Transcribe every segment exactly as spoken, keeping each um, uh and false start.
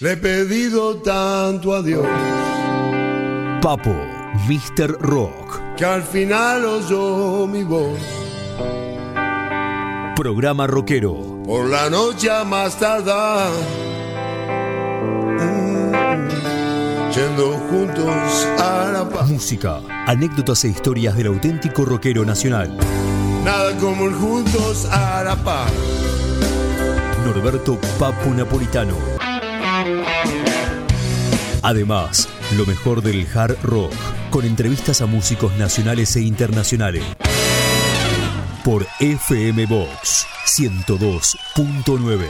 Le he pedido tanto a Dios, Papo, míster Rock, que al final oyó mi voz. Programa rockero. Por la noche a más tardar, mm, yendo juntos a la paz. Música, anécdotas e historias del auténtico rockero nacional. Nada como el juntos a la paz. Norberto Papo Napolitano. Además, lo mejor del hard rock, con entrevistas a músicos nacionales e internacionales. Por F M Box ciento dos punto nueve.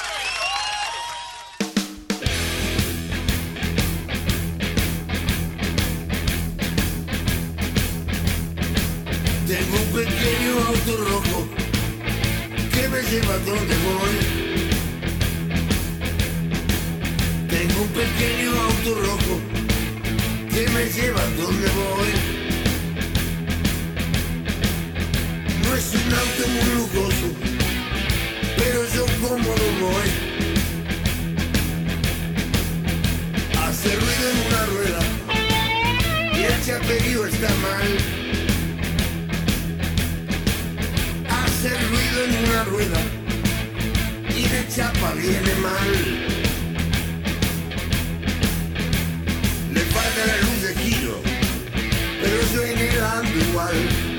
Tengo un pequeño auto rojo que me lleva a donde voy. Tengo un pequeño auto rojo que me lleva a donde voy. No es un auto muy lujoso, pero yo cómodo voy. Hace ruido en una rueda y el chaperío está mal. Hace ruido en una rueda y de chapa viene mal. Le falta la luz de giro, pero yo en él ando igual.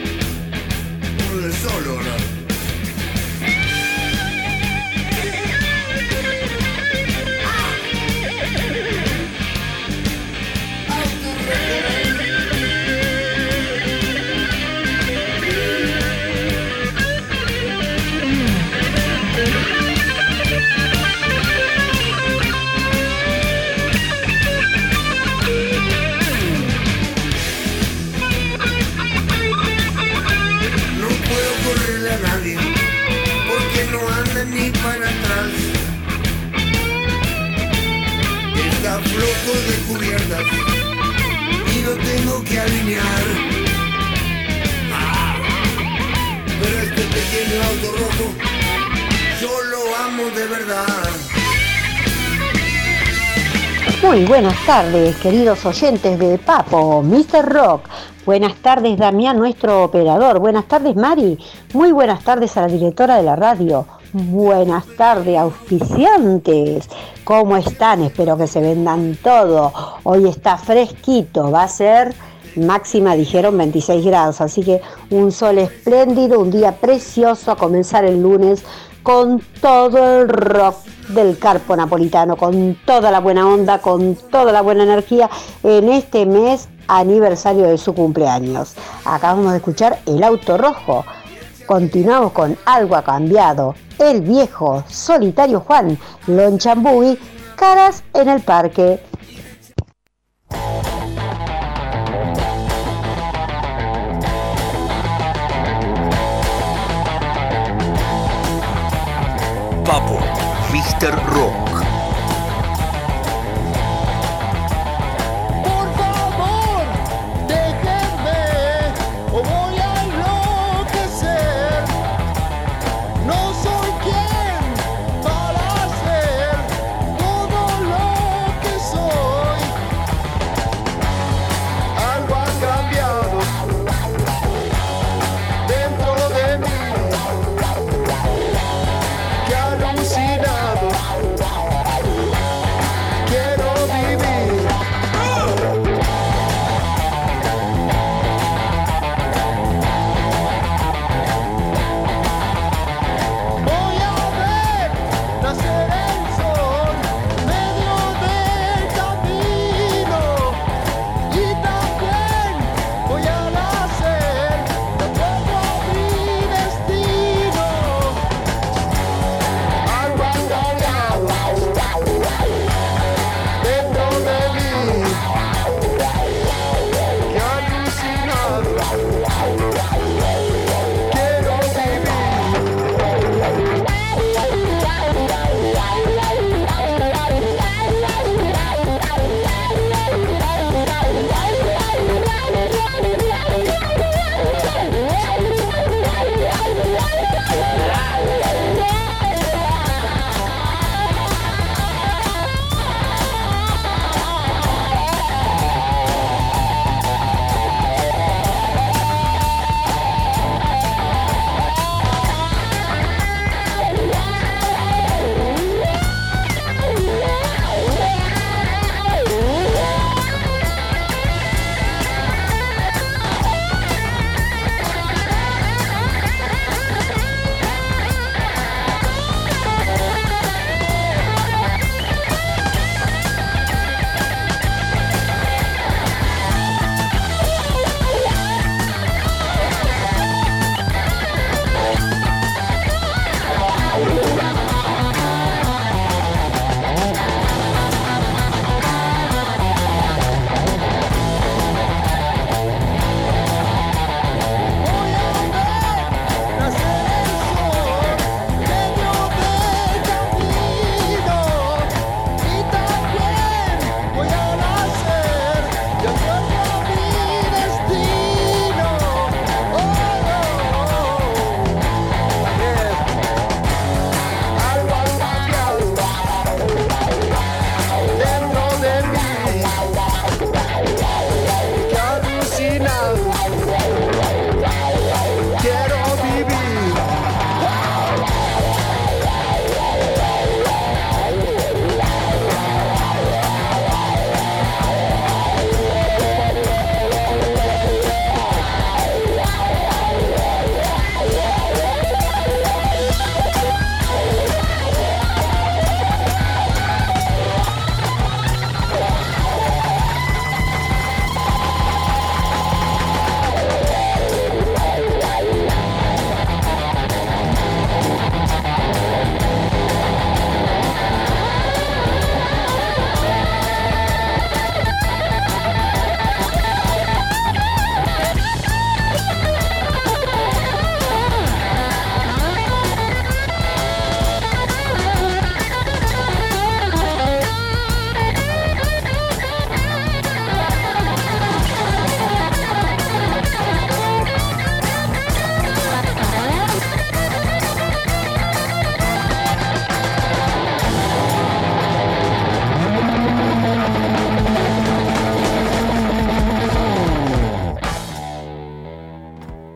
Solo, ¿no? Flojo de cubiertas y lo tengo que alinear. Ah, pero este pequeño auto rojo yo lo amo de verdad. Muy buenas tardes, queridos oyentes de Papo, míster Rock. Buenas tardes, Damián, nuestro operador. Buenas tardes, Mari. Muy buenas tardes a la directora de la radio. Buenas tardes, auspiciantes. ¿Cómo están? Espero que se vendan todo. Hoy está fresquito, va a ser máxima, dijeron, veintiséis grados. Así que un sol espléndido, un día precioso a comenzar el lunes con todo el rock del Carpo Napolitano, con toda la buena onda, con toda la buena energía en este mes aniversario de su cumpleaños. Acabamos de escuchar El Auto Rojo. Continuamos con Algo ha cambiado. El viejo solitario Juan, Lonchambui, Caras en el parque. Papo, míster Rock. Soy quien para hacer todo lo que soy.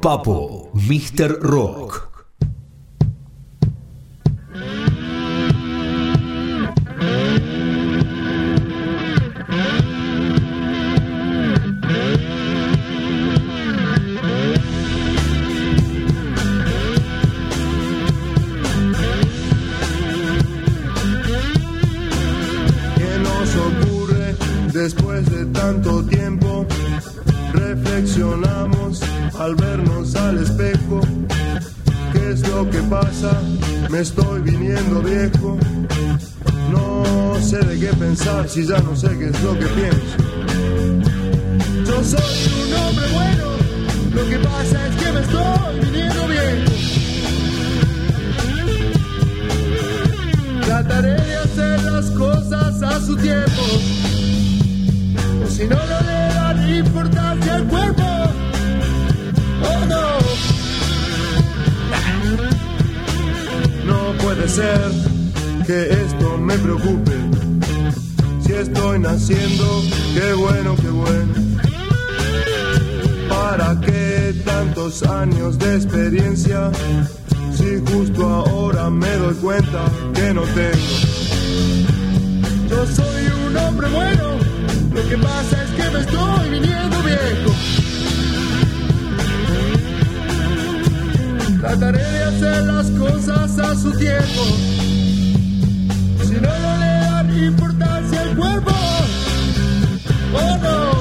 Papo, míster Rock. Después de tanto tiempo, reflexionamos al vernos al espejo. ¿Qué es lo que pasa? Me estoy viniendo viejo. No sé de qué pensar si ya no sé qué es lo que pienso. Yo soy un hombre bueno, lo que pasa es que me estoy viniendo viejo. Trataré de hacer las cosas a su tiempo. Si no, no le dan importancia al cuerpo. Oh no. No puede ser que esto me preocupe. Si estoy naciendo, qué bueno, qué bueno. ¿Para qué tantos años de experiencia? Si justo ahora me doy cuenta que no tengo. Yo soy un hombre bueno. Lo que pasa es que me estoy viniendo viejo. Trataré de hacer las cosas a su tiempo. Si no, no le dan importancia al cuerpo. Oh no.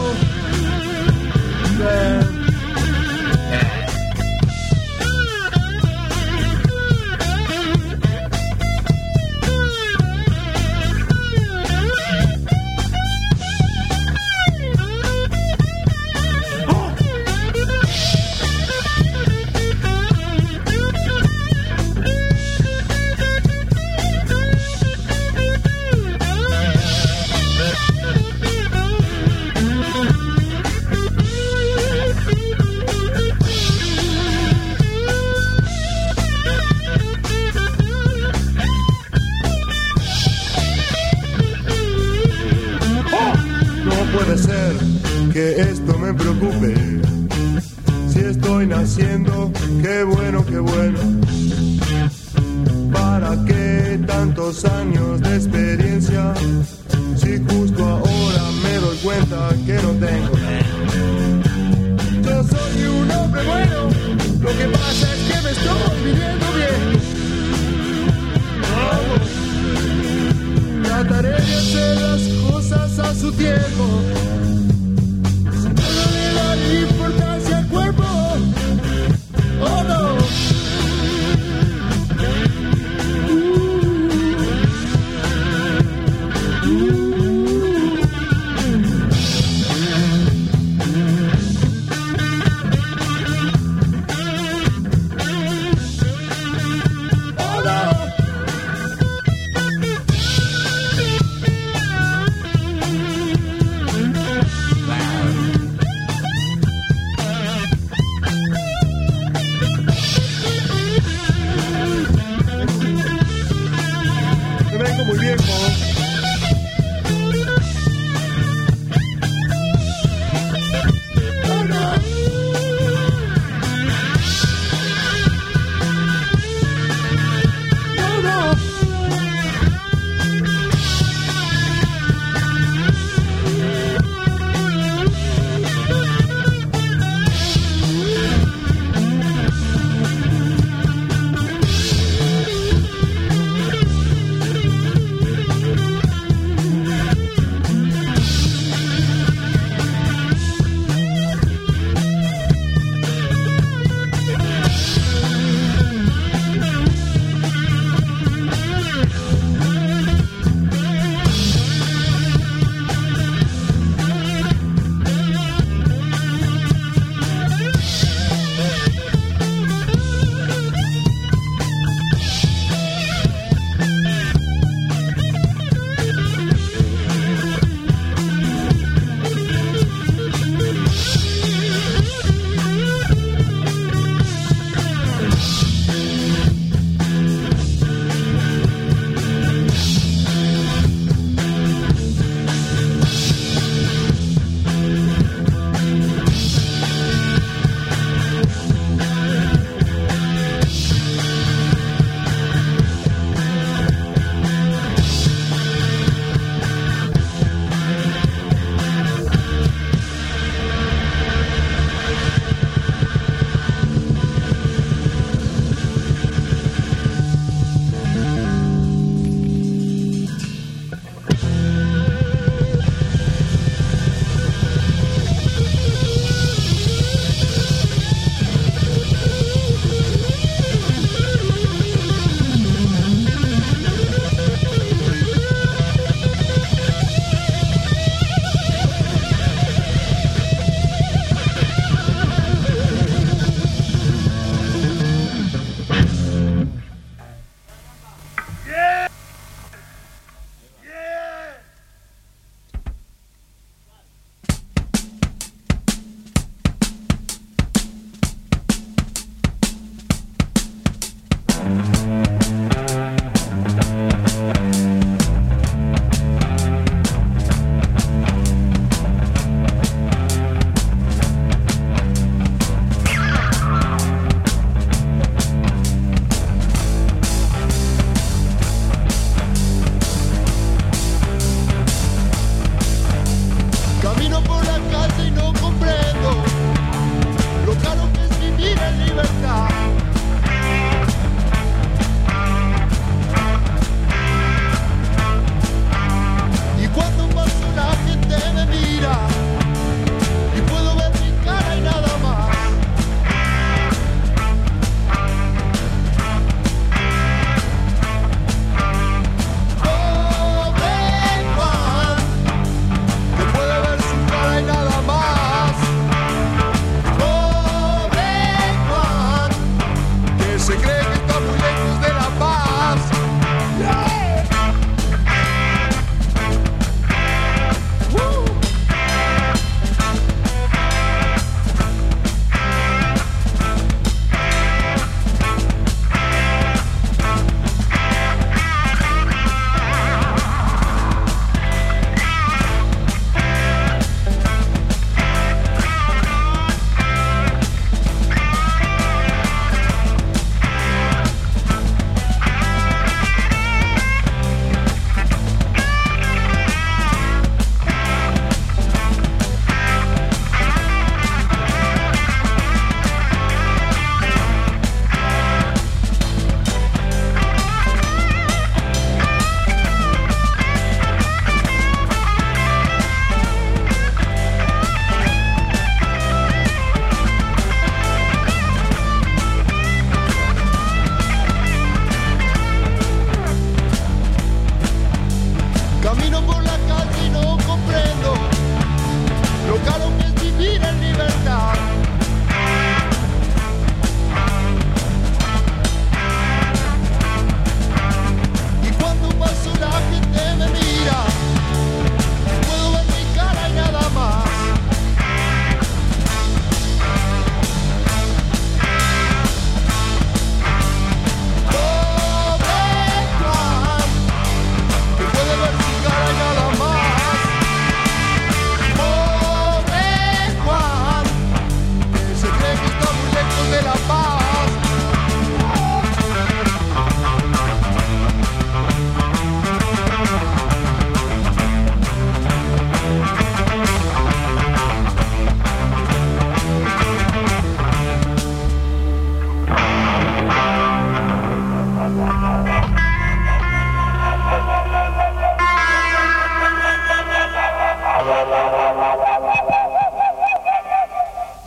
Yeah. Puede ser que esto me preocupe. Si estoy naciendo, qué bueno, qué bueno. ¿Para qué tantos años de experiencia? Si justo ahora me doy cuenta que no tengo. Yo soy un hombre bueno, lo que pasa es que me estoy viviendo bien. Trataré de hacer las cosas a su tiempo. Si no le dan importancia al cuerpo. Oh no.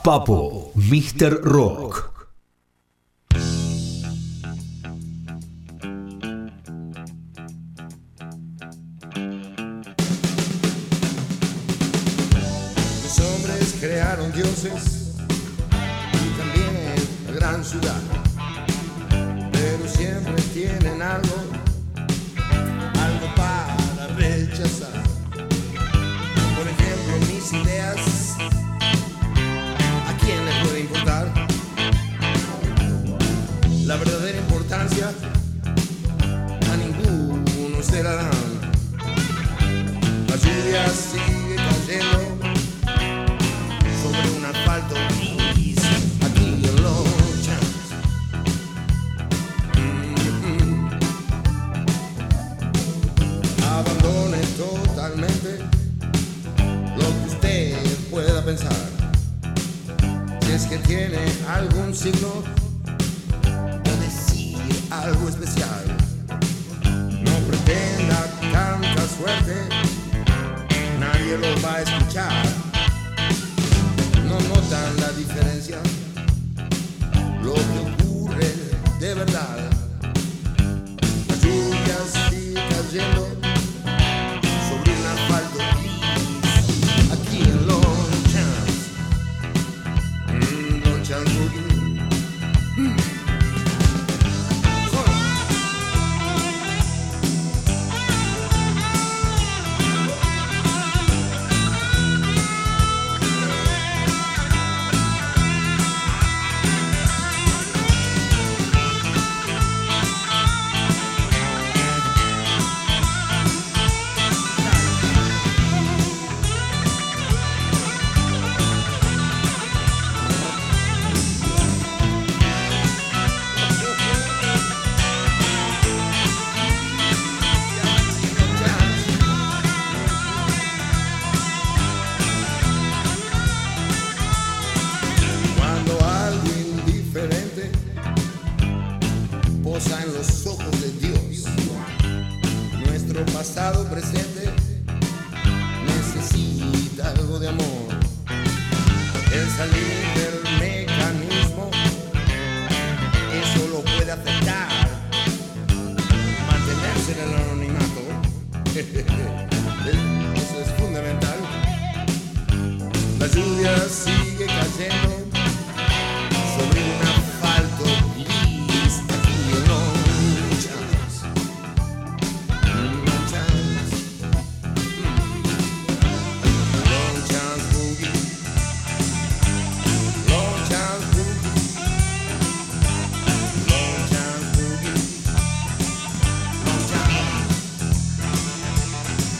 Papo, míster Rock. Los hombres crearon dioses y también la gran ciudad, pero siempre tienen algo, algo para rechazar. Por ejemplo, mis ideas, ¿a quién le puede importar? La verdadera importancia a ninguno se la dan. La lluvia sigue cayendo sobre un asfalto gris aquí en Los Champs. Mm-hmm. Abandone totalmente lo que usted pueda pensar. Si es que tiene algún signo o decir algo especial, no pretenda tanta suerte, nadie lo va a escuchar. No notan la diferencia, lo que ocurre de verdad. La lluvia sigue cayendo sobre un asfalto gris aquí en Los Champs. Mm, Los Champs Boogie. Mm. Cuando algo indiferente posa en los ojos de Dios, nuestro pasado presente necesita algo de amor. El salir del mecanismo, eso lo puede afectar. Mantenerse en el anonimato, eso es fundamental. La lluvia sigue cayendo sobre un asfalto gris aquí en Los Champs. Los Champs. Los Champs Boogie. Los Champs Boogie. Los Champs Boogie. Los Champs.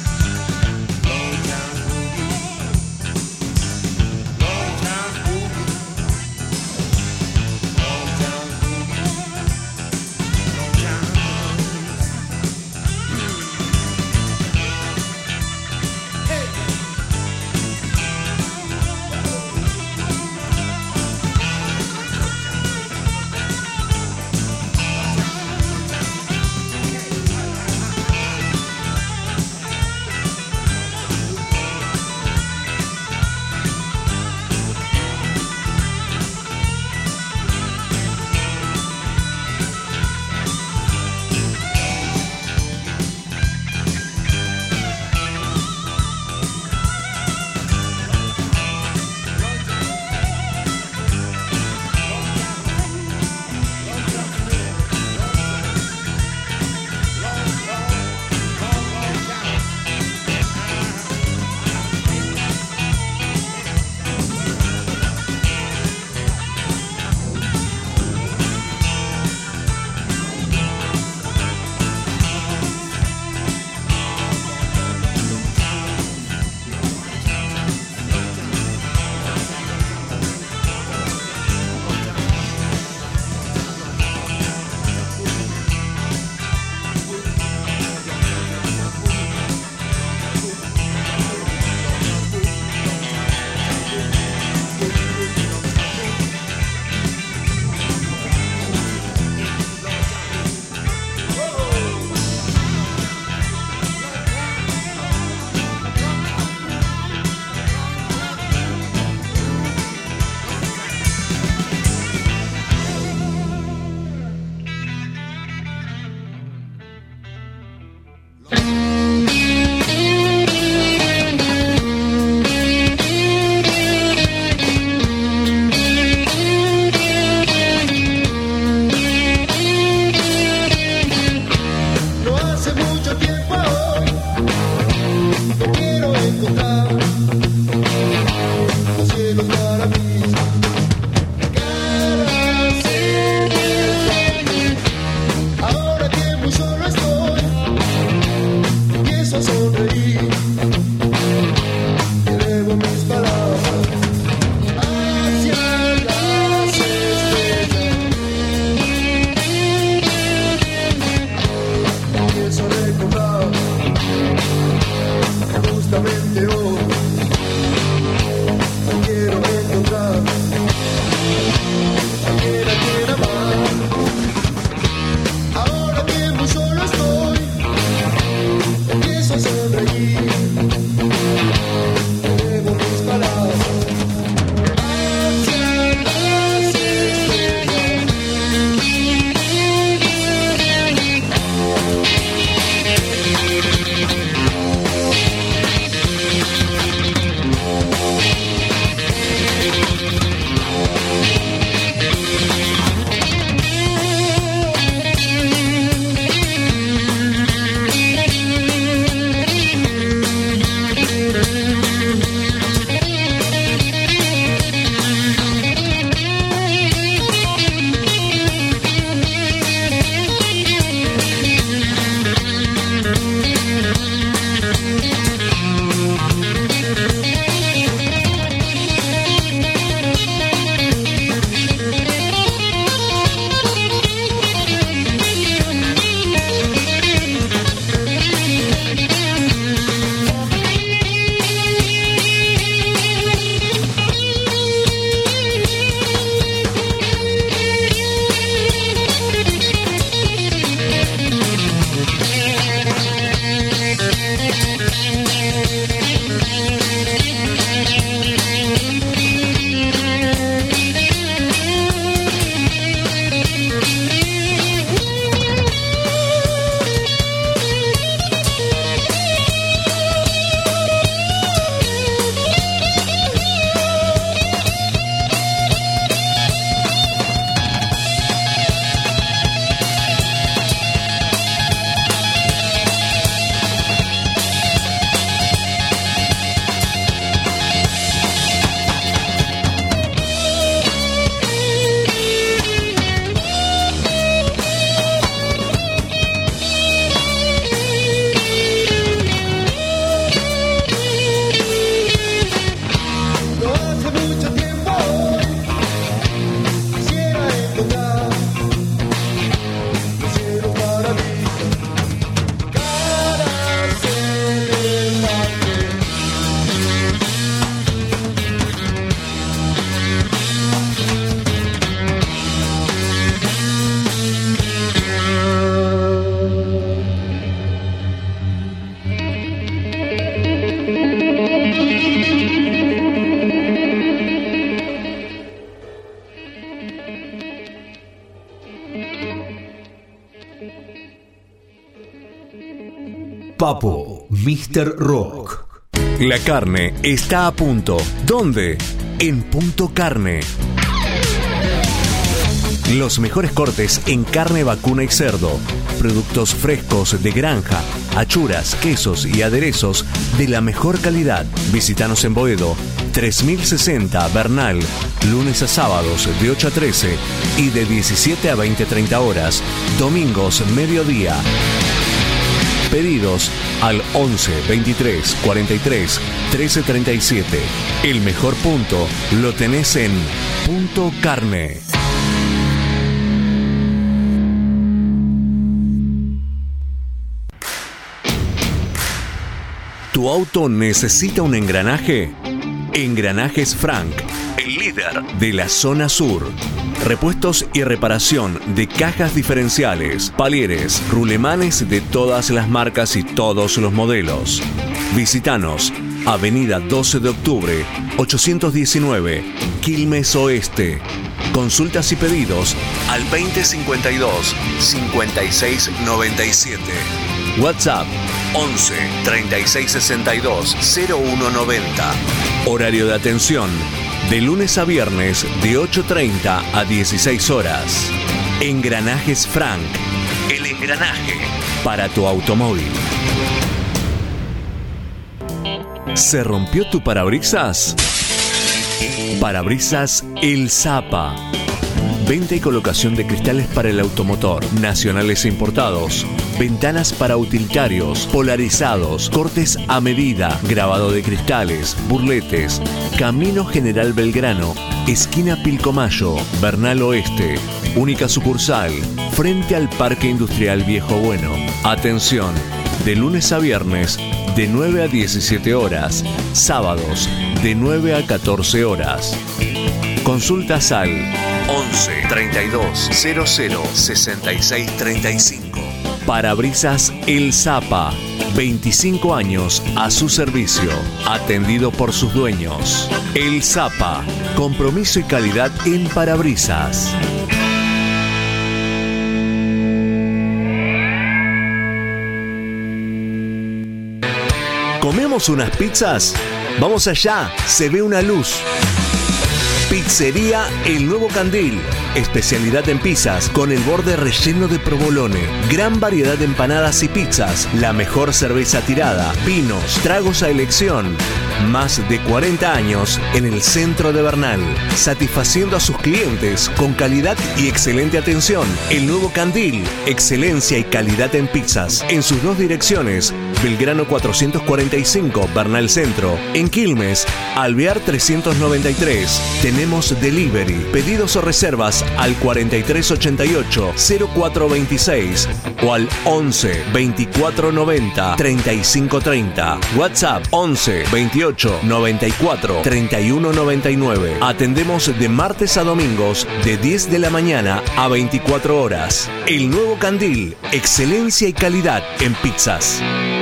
Los Champs Boogie. Los Champs Boogie. justamente hoy me quiero encontrar a quien a quien amar. Ahora que muy solo estoy, empiezo a sonreír. Elevo mis palabras hacia las estrellas. Papo, míster Rock. La carne está a punto. ¿Dónde? En Punto Carne. Los mejores cortes en carne vacuna y cerdo. Productos frescos de granja, achuras, quesos y aderezos de la mejor calidad. Visítanos en Boedo, tres mil sesenta Bernal, lunes a sábados de ocho a trece y de diecisiete a veinte treinta horas, domingos mediodía. Pedidos al once veintitrés cuarenta y tres trece treinta y siete. El mejor punto lo tenés en Punto Carne. ¿Tu auto necesita un engranaje? Engranajes Frank, el líder de la zona sur. Repuestos y reparación de cajas diferenciales, palieres, rulemanes de todas las marcas y todos los modelos. Visítanos, Avenida doce de octubre, ochocientos diecinueve, Quilmes Oeste. Consultas y pedidos al veinte cincuenta y dos, cincuenta y seis noventa y siete. WhatsApp once treinta y seis sesenta y dos cero uno noventa. Horario de atención de lunes a viernes de ocho treinta a dieciséis horas. Engranajes Frank, el engranaje para tu automóvil. ¿Se rompió tu parabrisas? Parabrisas El Zapa. Venta y colocación de cristales para el automotor, nacionales e importados. Ventanas para utilitarios, polarizados, cortes a medida, grabado de cristales, burletes. Camino General Belgrano, esquina Pilcomayo, Bernal Oeste. Única sucursal, frente al Parque Industrial Viejo Bueno. Atención, de lunes a viernes, de nueve a diecisiete horas, sábados de nueve a catorce horas. Consultas al once, treinta y dos, cero cero, sesenta y seis, treinta y cinco. Parabrisas El Zapa, veinticinco años a su servicio, atendido por sus dueños. El Zapa, compromiso y calidad en parabrisas. ¿Comemos unas pizzas? Vamos allá, se ve una luz. Pizzería El Nuevo Candil. Especialidad en pizzas con el borde relleno de provolone. Gran variedad de empanadas y pizzas. La mejor cerveza tirada. Vinos, tragos a elección. Más de cuarenta años en el centro de Bernal. Satisfaciendo a sus clientes con calidad y excelente atención. El Nuevo Candil. Excelencia y calidad en pizzas. En sus dos direcciones. Belgrano cuatrocientos cuarenta y cinco, Bernal Centro. En Quilmes, Alvear trescientos noventa y tres. Tenemos delivery. Pedidos o reservas al cuarenta y tres ochenta y ocho, cero cuatro veintiséis o al once, veinticuatro noventa, treinta y cinco treinta. WhatsApp once, veintiocho, noventa y cuatro, treinta y uno noventa y nueve. Atendemos de martes a domingos de diez de la mañana a veinticuatro horas. El Nuevo Candil, excelencia y calidad en pizzas.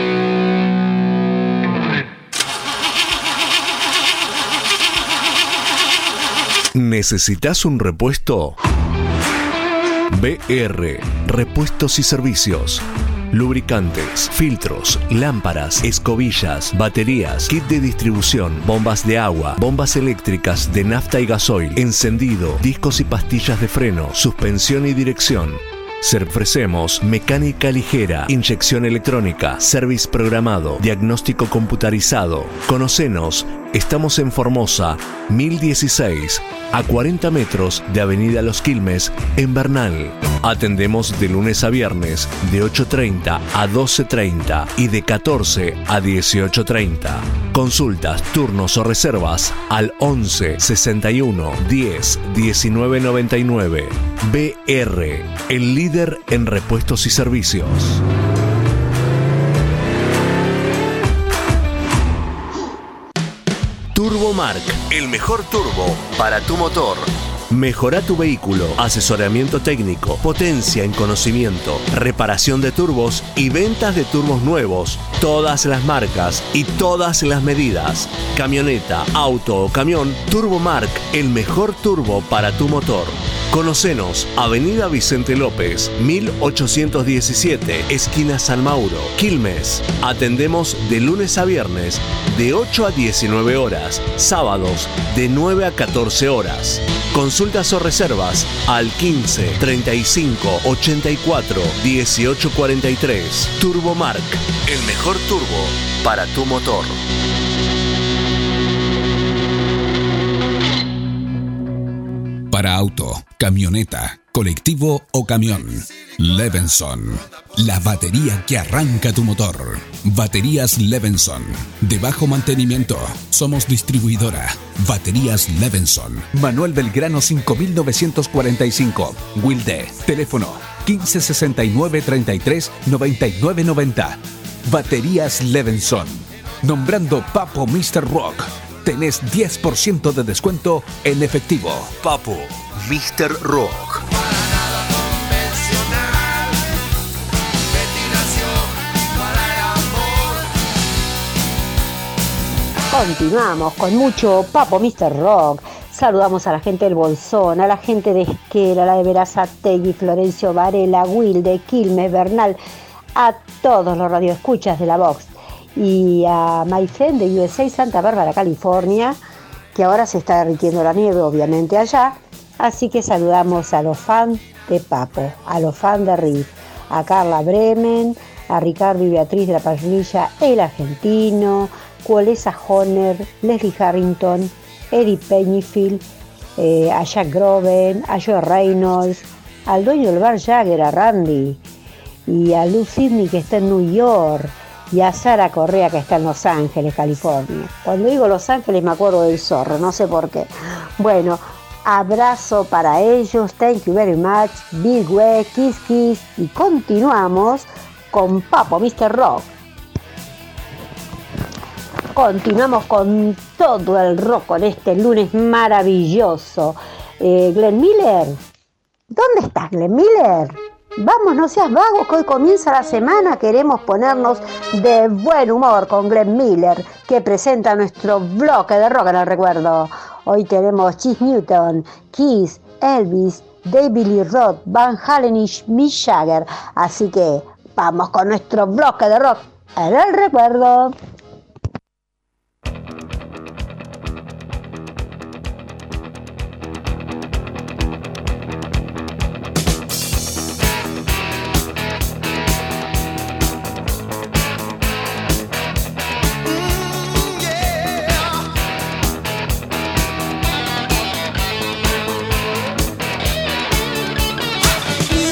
¿Necesitas un repuesto? B R, Repuestos y Servicios. Lubricantes, filtros, lámparas, escobillas, baterías, kit de distribución, bombas de agua, bombas eléctricas de nafta y gasoil, encendido, discos y pastillas de freno, suspensión y dirección. Se ofrecemos mecánica ligera, inyección electrónica, service programado, diagnóstico computarizado. Conocenos, estamos en Formosa, mil dieciséis, a cuarenta metros de Avenida Los Quilmes, en Bernal. Atendemos de lunes a viernes, de ocho treinta a doce treinta y de catorce a dieciocho treinta. Consultas, turnos o reservas al once, sesenta y uno, diez, diecinueve noventa y nueve. B R, el líder en repuestos y servicios. Turbomark, el mejor turbo para tu motor. Mejora tu vehículo, asesoramiento técnico, potencia en conocimiento, reparación de turbos y ventas de turbos nuevos, todas las marcas y todas las medidas. Camioneta, auto o camión, Turbomark, el mejor turbo para tu motor. Conocenos, Avenida Vicente López, mil ochocientos diecisiete, esquina San Mauro, Quilmes. Atendemos de lunes a viernes, de ocho a diecinueve horas, sábados de nueve a catorce horas. Consultas o reservas al quince, treinta y cinco, ochenta y cuatro, dieciocho cuarenta y tres. Turbomark, el mejor turbo para tu motor. Para auto, camioneta, colectivo o camión. Levenson, la batería que arranca tu motor. Baterías Levenson, de bajo mantenimiento. Somos distribuidora. Baterías Levenson. Manuel Belgrano cinco mil novecientos cuarenta y cinco. Wilde, teléfono quince sesenta y nueve treinta y tres noventa y nueve noventa. Baterías Levenson. Nombrando Papo míster Rock, tenés diez por ciento de descuento en efectivo. Papo míster Rock. Continuamos con mucho Papo míster Rock. Saludamos a la gente del Bolsón, a la gente de Esquela, a la de Berazategui, Florencio Varela, Wilde, Quilmes, Bernal, a todos los radioescuchas de la Vox y a My Friend de U S A, Santa Bárbara, California, que ahora se está derritiendo la nieve, obviamente, allá. Así que saludamos a los fans de Papo, a los fans de Riff, a Carla Bremen, a Ricardo y Beatriz de la parrilla El Argentino, Cuolesa Honer, Leslie Harrington, Eddie Pennyfield, eh, a Jack Groven, a Joe Reynolds, al dueño del bar Jagger, a Randy, y a Lou Sidney, que está en New York, y a Sara Correa, que está en Los Ángeles, California. Cuando digo Los Ángeles me acuerdo del zorro, no sé por qué. Bueno, abrazo para ellos, thank you very much, big way, kiss kiss, y continuamos con Papo míster Rock. continuamos con todo el rock en este lunes maravilloso. Eh, Glenn Miller, ¿dónde estás, Glenn Miller? Vamos, no seas vago, que hoy comienza la semana, queremos ponernos de buen humor con Glenn Miller, que presenta nuestro bloque de rock en el recuerdo. Hoy tenemos Keith Newton, Kiss, Elvis, David Lee Roth, Van Halen y Mick Jagger. Así que vamos con nuestro bloque de rock en el recuerdo.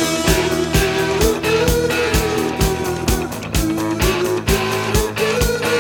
Ooh.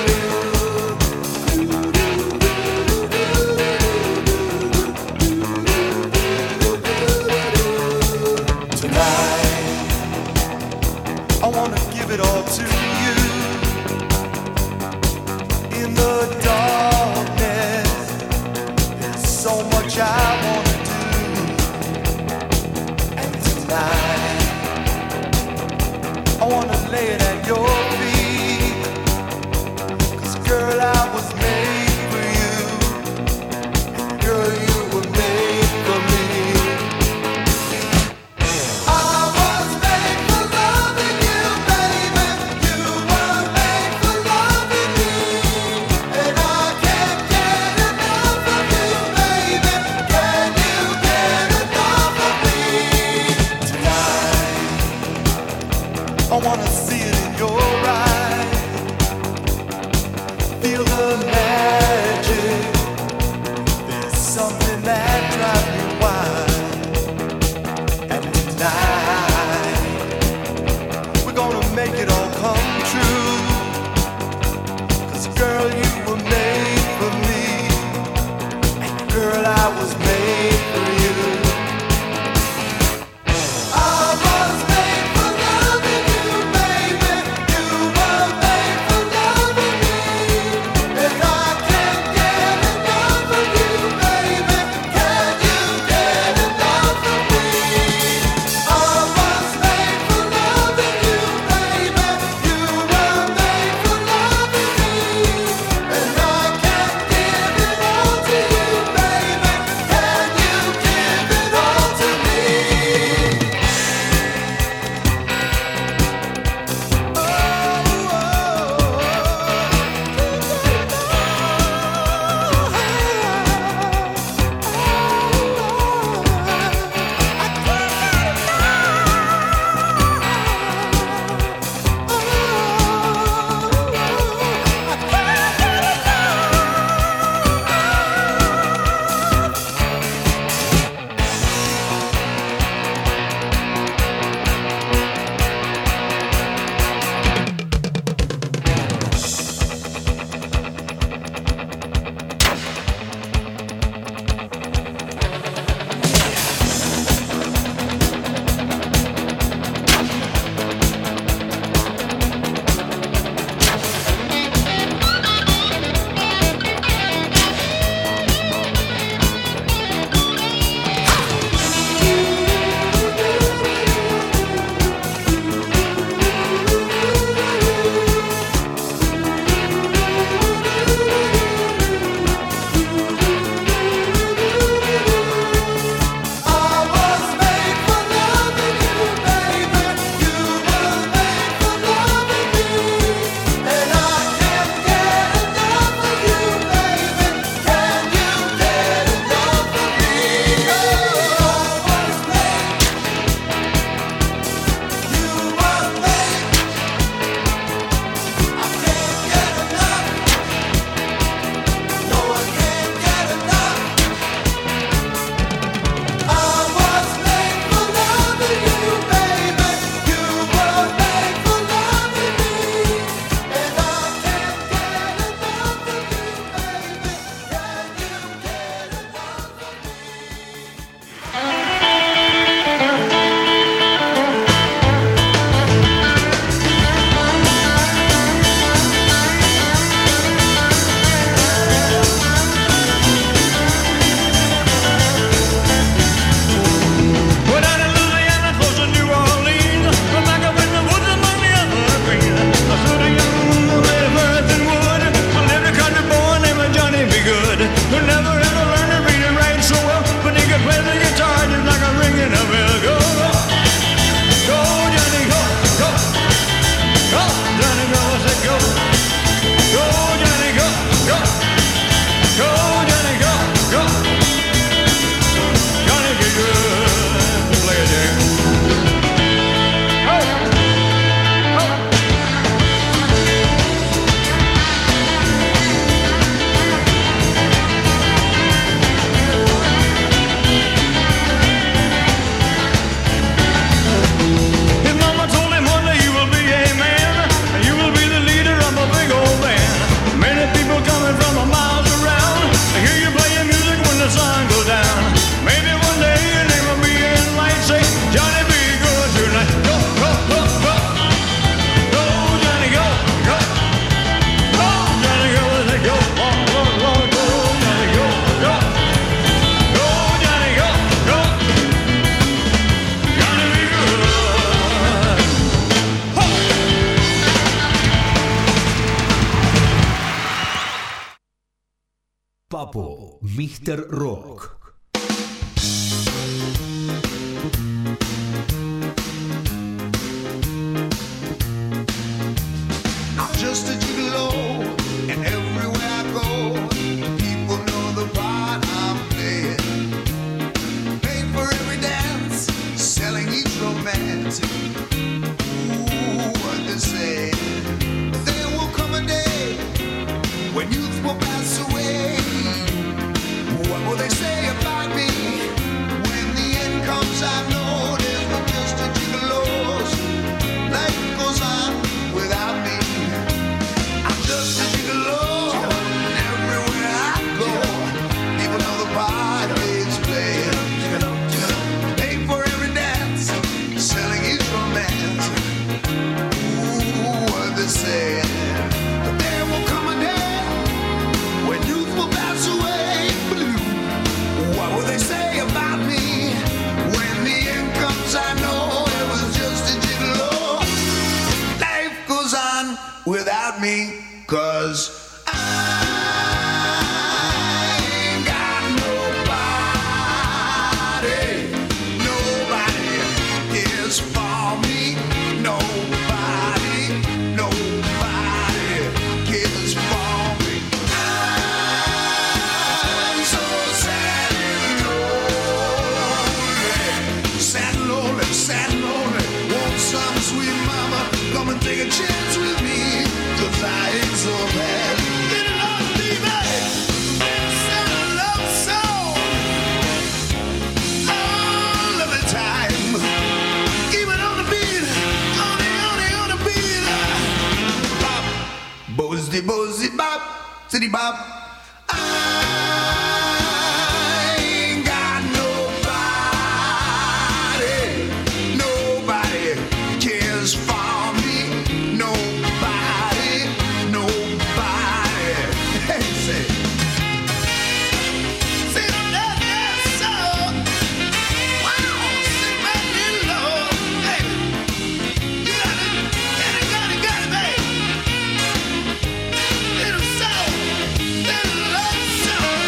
Papo, míster Rock. I'm just a gigolo, and everywhere I go, people know the part I'm playing. Paying for every dance, selling each romance. Ooh, what they say. There will come a day when youth will pass away. What will they say about me when the end comes? I know there's no just a gigolos. Life goes on without me. I'm just a gigolo, and everywhere I go, people know the part it's playing. Pay for every dance, selling each romance. Ooh, what they say. But there will come a day when youth will pass away. Blue. What will they say about me when the end comes? I know it was just a gigolo. Life goes on without me, 'cause I ain't got nobody. Nobody is for me. Nobody, nobody cares for me. I'm so sad and lonely. Sad and lonely, sad and lonely. Want some sweet mama come and take a chance with me, 'cause I ain't so bad. Get it on, baby. Sad and love song. All of the time. Even on the beat. On the, on the, on the beat. Bop. Bozy, bozy, bop. City bop. I ain't got nobody. Nobody cares for me. Nobody, nobody. Hey, say. Say that, that song. Wow, sing that little love. Hey, you got it, got it, got it, got it, babe. Little song, little love song.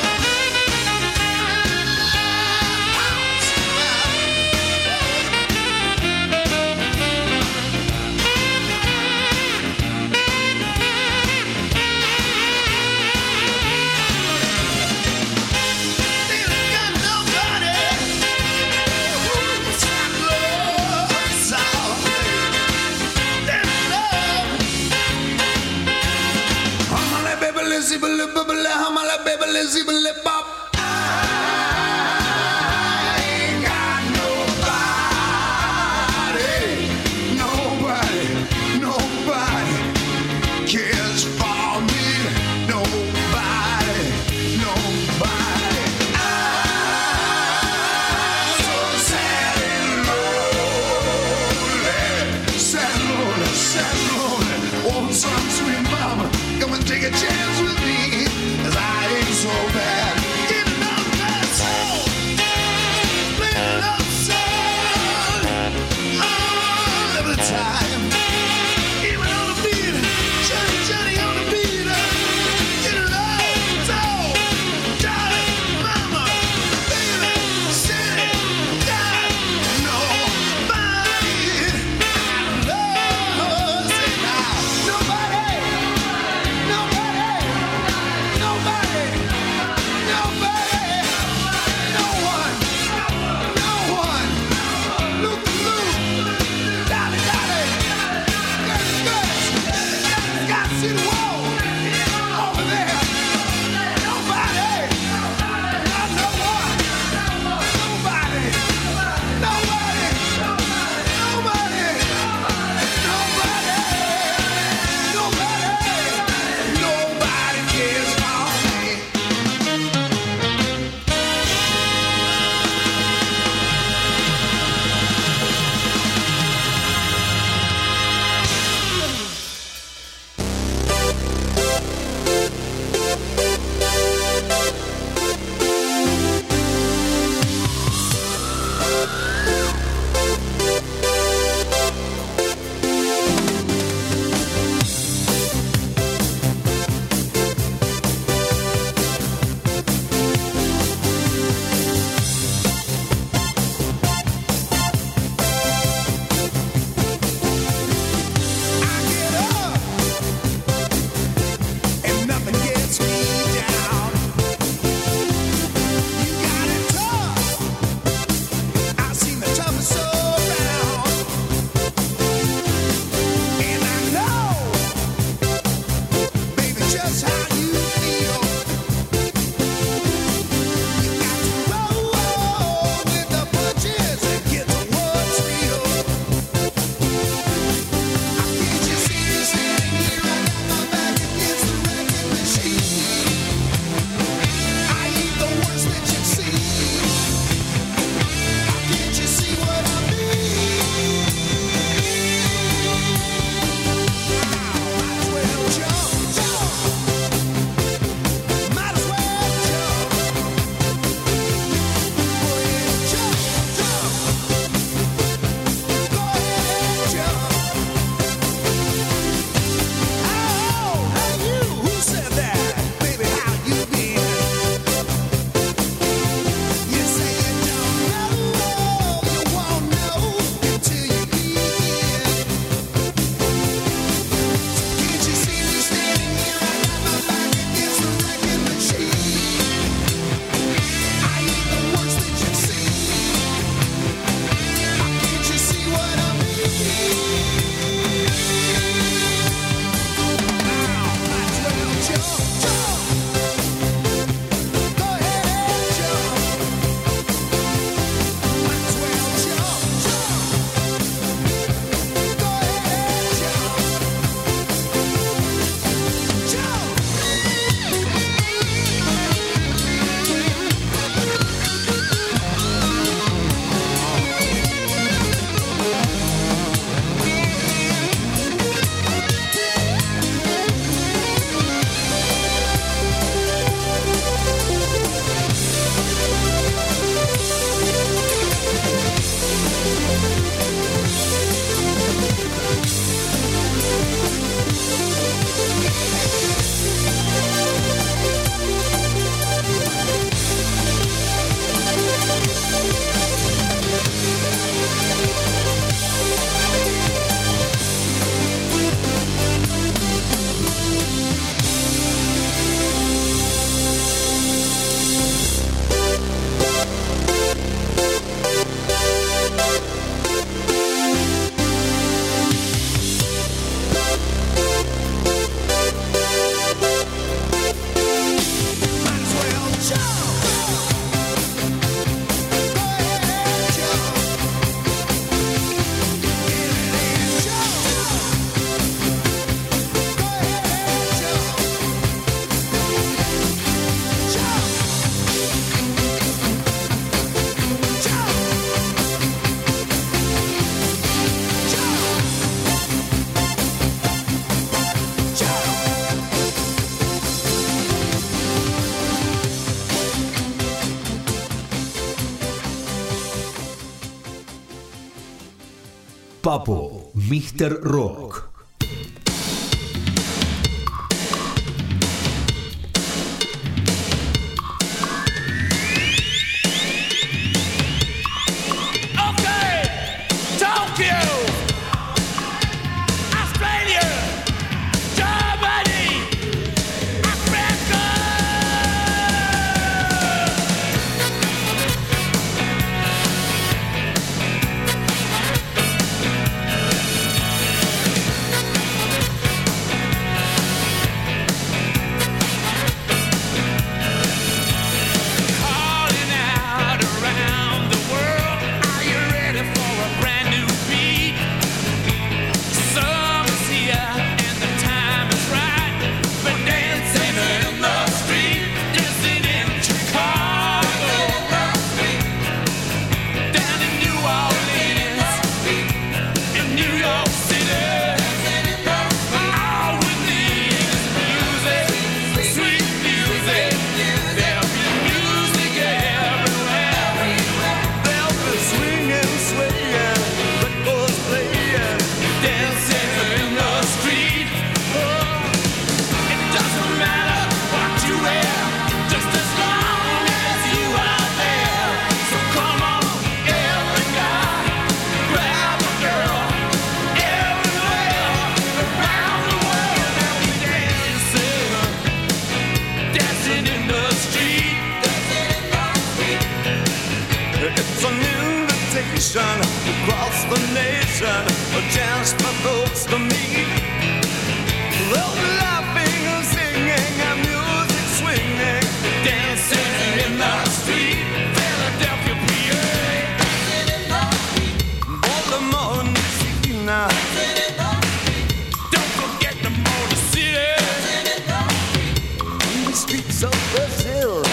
Nobody, nobody cares for me. Nobody, nobody. I'm so sad and lonely. Sad and lonely, sad and lonely. Want some sweet mama come and take a chance with me, 'cause I ain't so bad. Yeah. Papo, míster Rock. Across the nation, a chance for folks to meet. They'll be laughing and singing and music swinging, dancing in the street. Philadelphia, P A, Baltimore, New York, don't forget the Motor City, in the streets of Brazil.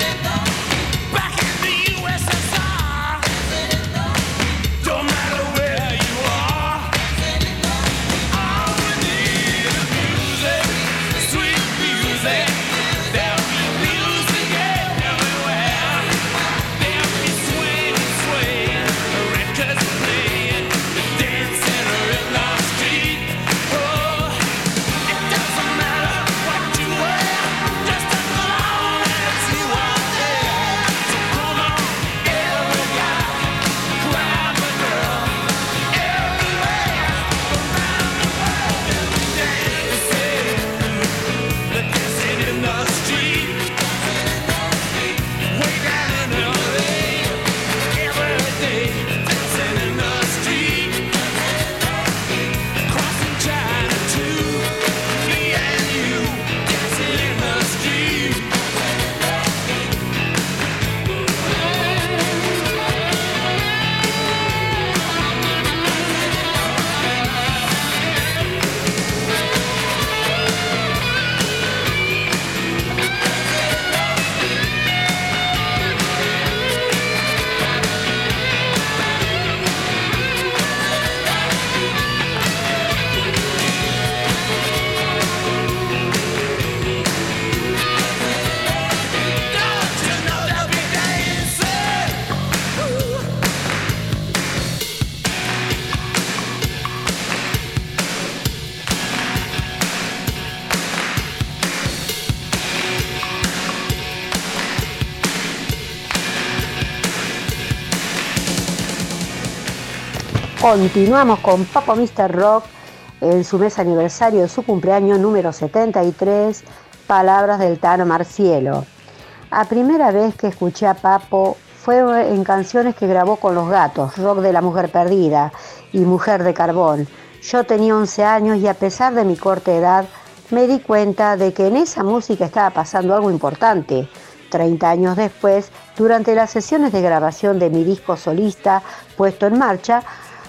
Continuamos con Papo míster Rock en su mes aniversario de su cumpleaños número setenta y tres, Palabras del Tano Marcielo. La primera vez que escuché a Papo fue en canciones que grabó con Los Gatos, Rock de la Mujer Perdida y Mujer de Carbón. Yo tenía once años y a pesar de mi corta edad me di cuenta de que en esa música estaba pasando algo importante. treinta años después, durante las sesiones de grabación de mi disco solista puesto en marcha,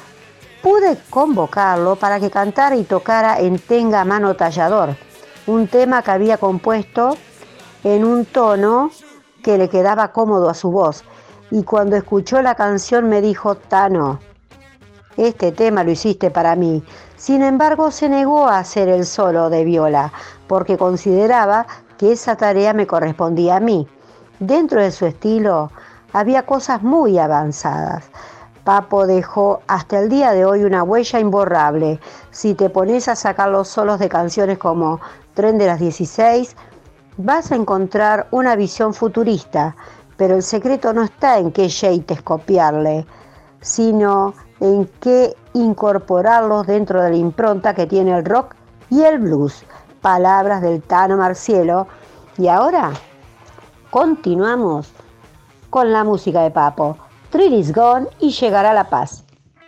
pude convocarlo para que cantara y tocara en Tenga Mano Tallador, un tema que había compuesto en un tono que le quedaba cómodo a su voz. Y cuando escuchó la canción me dijo: Tano, este tema lo hiciste para mí. Sin embargo, se negó a hacer el solo de viola, porque consideraba que esa tarea me correspondía a mí. Dentro de su estilo había cosas muy avanzadas, Papo dejó hasta el día de hoy una huella imborrable. Si te pones a sacar los solos de canciones como Tren de las dieciséis, vas a encontrar una visión futurista, pero el secreto no está en qué shades copiarle, sino en qué incorporarlos dentro de la impronta que tiene el rock y el blues. Palabras del Tano Marcielo. Y ahora continuamos con la música de Papo. Thrill is gone y llegará la paz.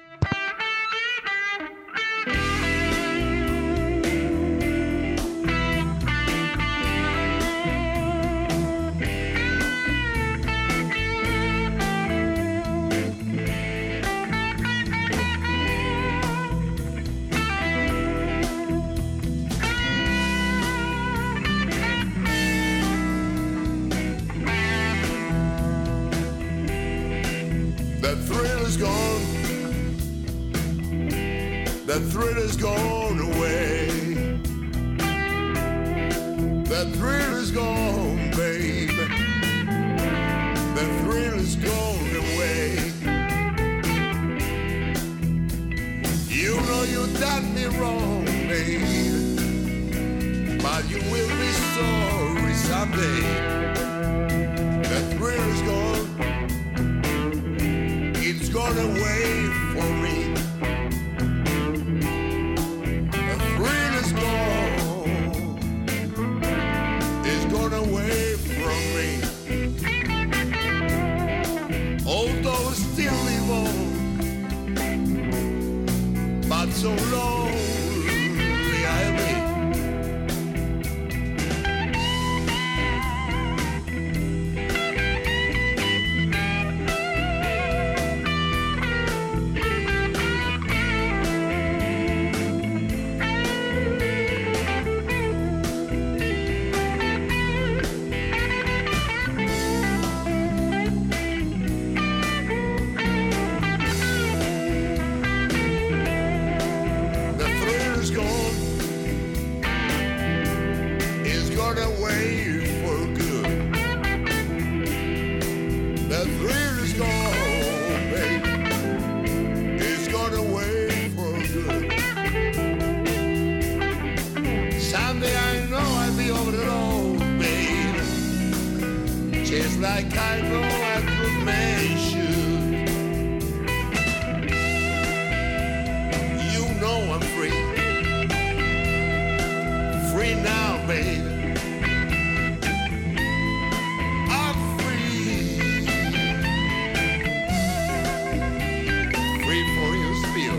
That thrill is gone away. That thrill is gone, babe. That thrill is gone away. You know you done me wrong, babe, but you will be sorry someday. That thrill is gone. It's gone away for me. Away from me, although still live on, but so lonely I'll be. Like I know I could make you. You know I'm free. Free now, baby. I'm free. Free for you still.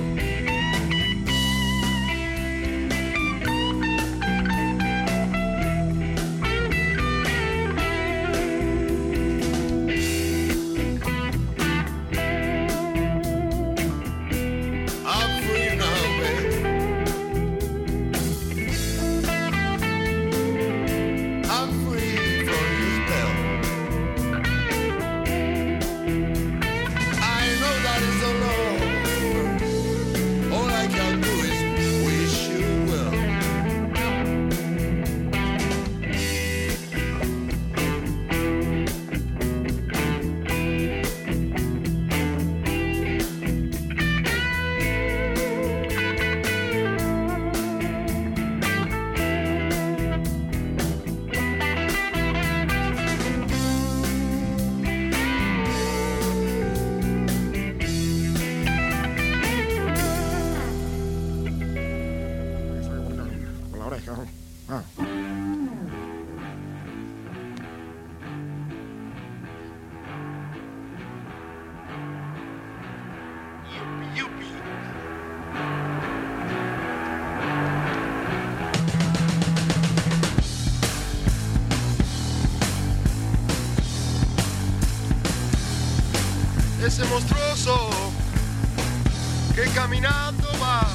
Ese monstruoso que caminando va,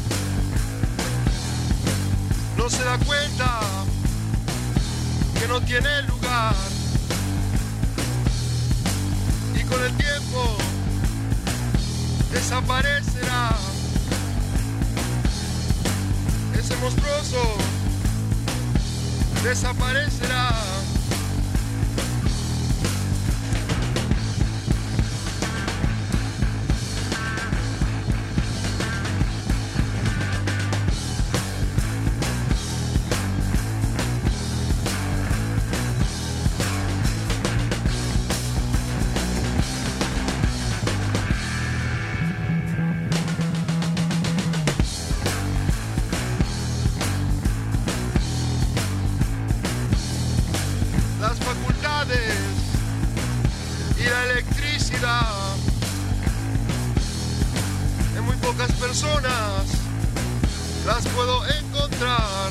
no se da cuenta que no tiene lugar, y con el tiempo desaparecerá. Ese monstruoso desaparecerá. las facultades y la electricidad. En muy pocas personas las puedo encontrar,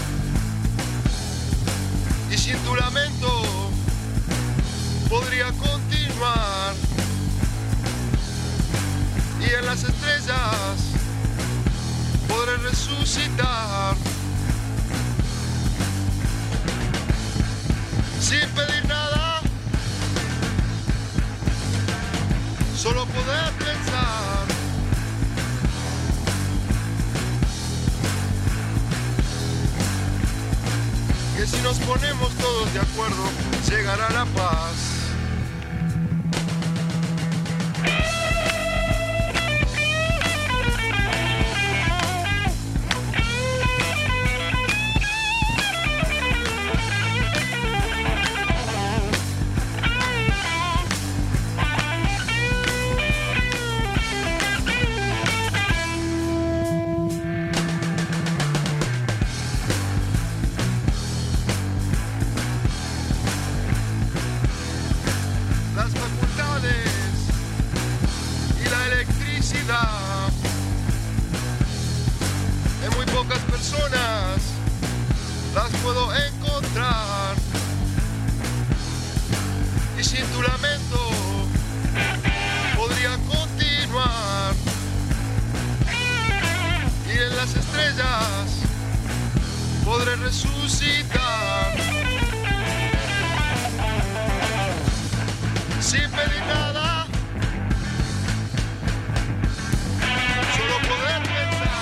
y sin tu lamento podría continuar. Y en las estrellas podré resucitar, sin pedir nada, solo poder pensar. Que si nos ponemos todos de acuerdo, llegará la paz. Las puedo encontrar, y sin tu lamento podría continuar. Y en las estrellas podré resucitar, sin pedir nada, solo poder pensar.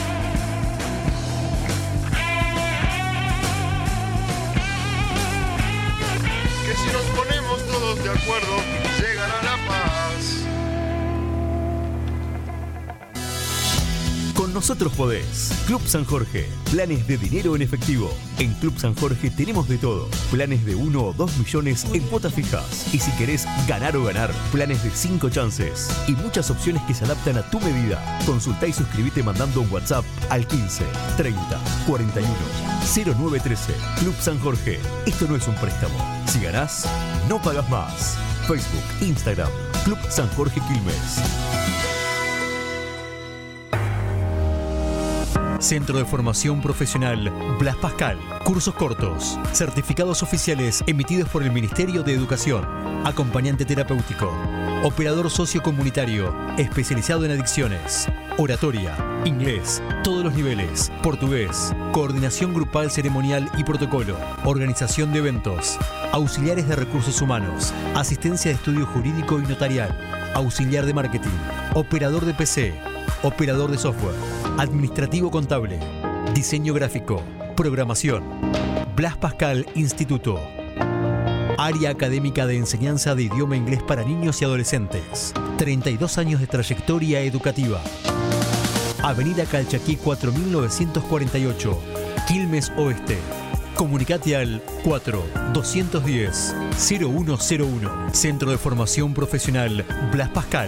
Si nos ponemos todos de acuerdo, llegará la paz. Con nosotros podés. Club San Jorge. Planes de dinero en efectivo. En Club San Jorge tenemos de todo. Planes de uno o dos millones en cuotas fijas. Y si querés ganar o ganar, planes de cinco chances. Y muchas opciones que se adaptan a tu medida. Consultá y suscribite mandando un WhatsApp al quince, treinta, cuarenta y uno, cero nueve trece. Club San Jorge. Esto no es un préstamo. Si ganás, no pagas más. Facebook, Instagram, Club San Jorge Quilmes. Centro de Formación Profesional Blas Pascal. Cursos cortos, certificados oficiales emitidos por el Ministerio de Educación. Acompañante terapéutico, operador sociocomunitario, especializado en adicciones, oratoria, inglés, todos los niveles, portugués, coordinación grupal ceremonial y protocolo, organización de eventos, auxiliares de recursos humanos, asistencia de estudio jurídico y notarial, auxiliar de marketing, operador de P C, operador de software, administrativo contable, diseño gráfico, programación. Blas Pascal Instituto. Área académica de enseñanza de idioma inglés para niños y adolescentes. treinta y dos años de trayectoria educativa. Avenida Calchaquí cuatro mil novecientos cuarenta y ocho, Quilmes Oeste. Comunicate al cuatro, doscientos diez, cero uno cero uno. Centro de Formación Profesional Blas Pascal.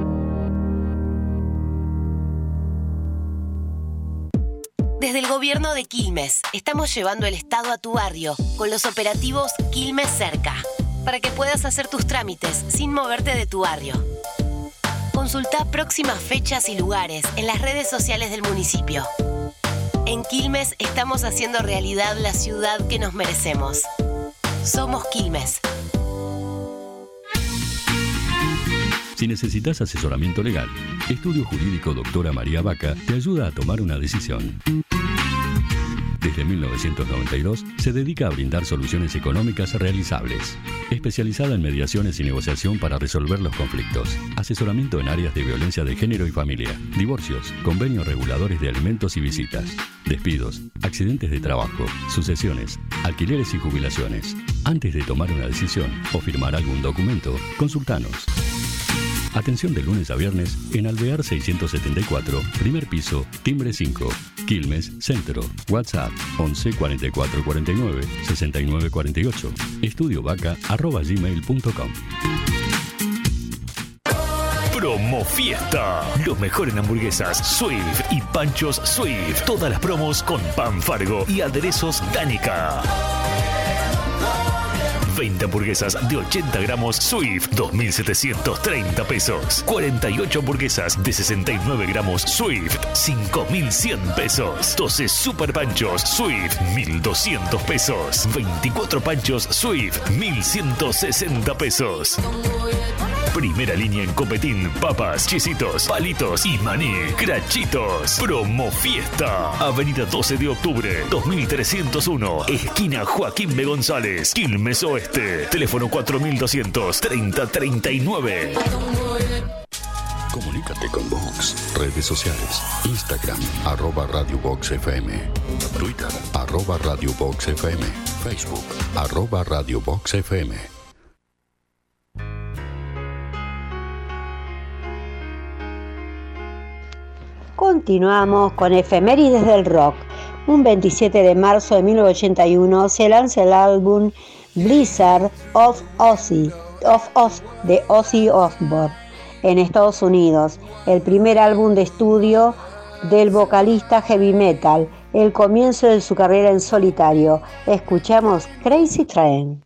Desde el gobierno de Quilmes, estamos llevando el Estado a tu barrio con los operativos Quilmes Cerca, para que puedas hacer tus trámites sin moverte de tu barrio. Consulta próximas fechas y lugares en las redes sociales del municipio. En Quilmes estamos haciendo realidad la ciudad que nos merecemos. Somos Quilmes. Si necesitas asesoramiento legal, Estudio Jurídico Doctora María Vaca te ayuda a tomar una decisión. Desde mil novecientos noventa y dos se dedica a brindar soluciones económicas realizables. Especializada en mediaciones y negociación para resolver los conflictos. Asesoramiento en áreas de violencia de género y familia. Divorcios, convenios reguladores de alimentos y visitas. Despidos, accidentes de trabajo, sucesiones, alquileres y jubilaciones. Antes de tomar una decisión o firmar algún documento, consultanos. Atención de lunes a viernes en Alvear seiscientos setenta y cuatro, primer piso, timbre cinco, Quilmes, Centro. WhatsApp once, cuarenta y cuatro, cuarenta y nueve, sesenta y nueve, cuarenta y ocho. estudiovaca arroba gmail punto com. Promo Fiesta. Los mejores en hamburguesas Swift y panchos Swift. Todas las promos con pan Fargo y aderezos Danica. veinte hamburguesas de ochenta gramos Swift, dos mil setecientos treinta pesos. cuarenta y ocho hamburguesas de sesenta y nueve gramos Swift, cinco mil cien pesos. doce super panchos Swift, mil doscientos pesos. veinticuatro panchos Swift, mil ciento sesenta pesos. Primera línea en copetín, papas, chisitos, palitos y maní. Crachitos. Promo Fiesta. Avenida doce de octubre, dos mil trescientos uno. Esquina Joaquín B. González, Quilmes Oeste. Teléfono cuatro mil doscientos treinta treinta y nueve. Comunícate con Vox. Redes sociales. Instagram, arroba Radio Vox F M. Twitter, arroba Radio Vox F M. Facebook, arroba Radio Vox F M. Continuamos con Efemérides del Rock. Un veintisiete de marzo de mil novecientos ochenta y uno se lanza el álbum Blizzard of Ozzy, of Oz, de Ozzy Osbourne en Estados Unidos, el primer álbum de estudio del vocalista heavy metal, el comienzo de su carrera en solitario. Escuchamos Crazy Train.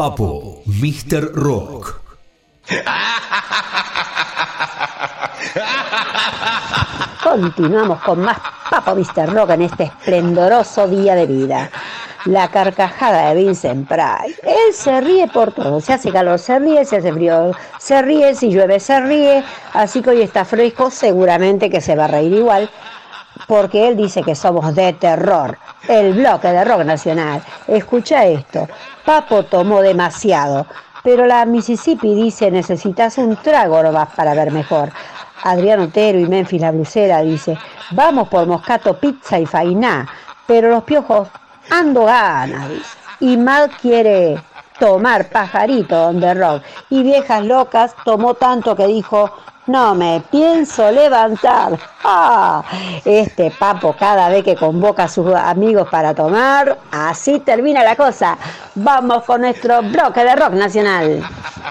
Papo, míster Rock. Continuamos con más Papo míster Rock en este esplendoroso día de vida. La carcajada de Vincent Price. Él se ríe por todo. Si hace calor se ríe, si hace frío se ríe, si llueve se ríe. Así que hoy está fresco, seguramente que se va a reír igual, porque él dice que somos de terror. El bloque de rock nacional. Escucha esto. Papo tomó demasiado, pero la Mississippi dice necesitas un trago nomás para ver mejor. Adrián Otero y Memphis la Blusera dice vamos por Moscato Pizza y Fainá, pero los piojos ando ganas, dice. Y Mad quiere tomar Pajarito on the Rock. Y Viejas Locas tomó tanto que dijo no me pienso levantar. ¡Ah! Este Papo cada vez que convoca a sus amigos para tomar, así termina la cosa. Vamos con nuestro bloque de rock nacional.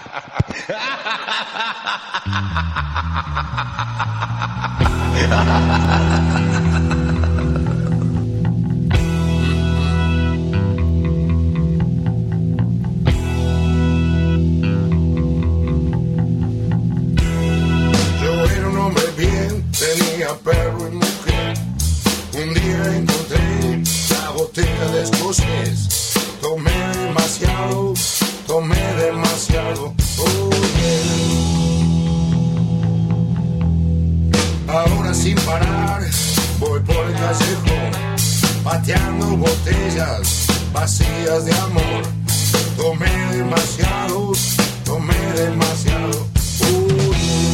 Tenía perro y mujer. Un día encontré la botella de escocés. Tomé demasiado, tomé demasiado. Oh, yeah. Ahora sin parar voy por el callejón, pateando botellas vacías de amor. Tomé demasiado, tomé demasiado. Oh, yeah.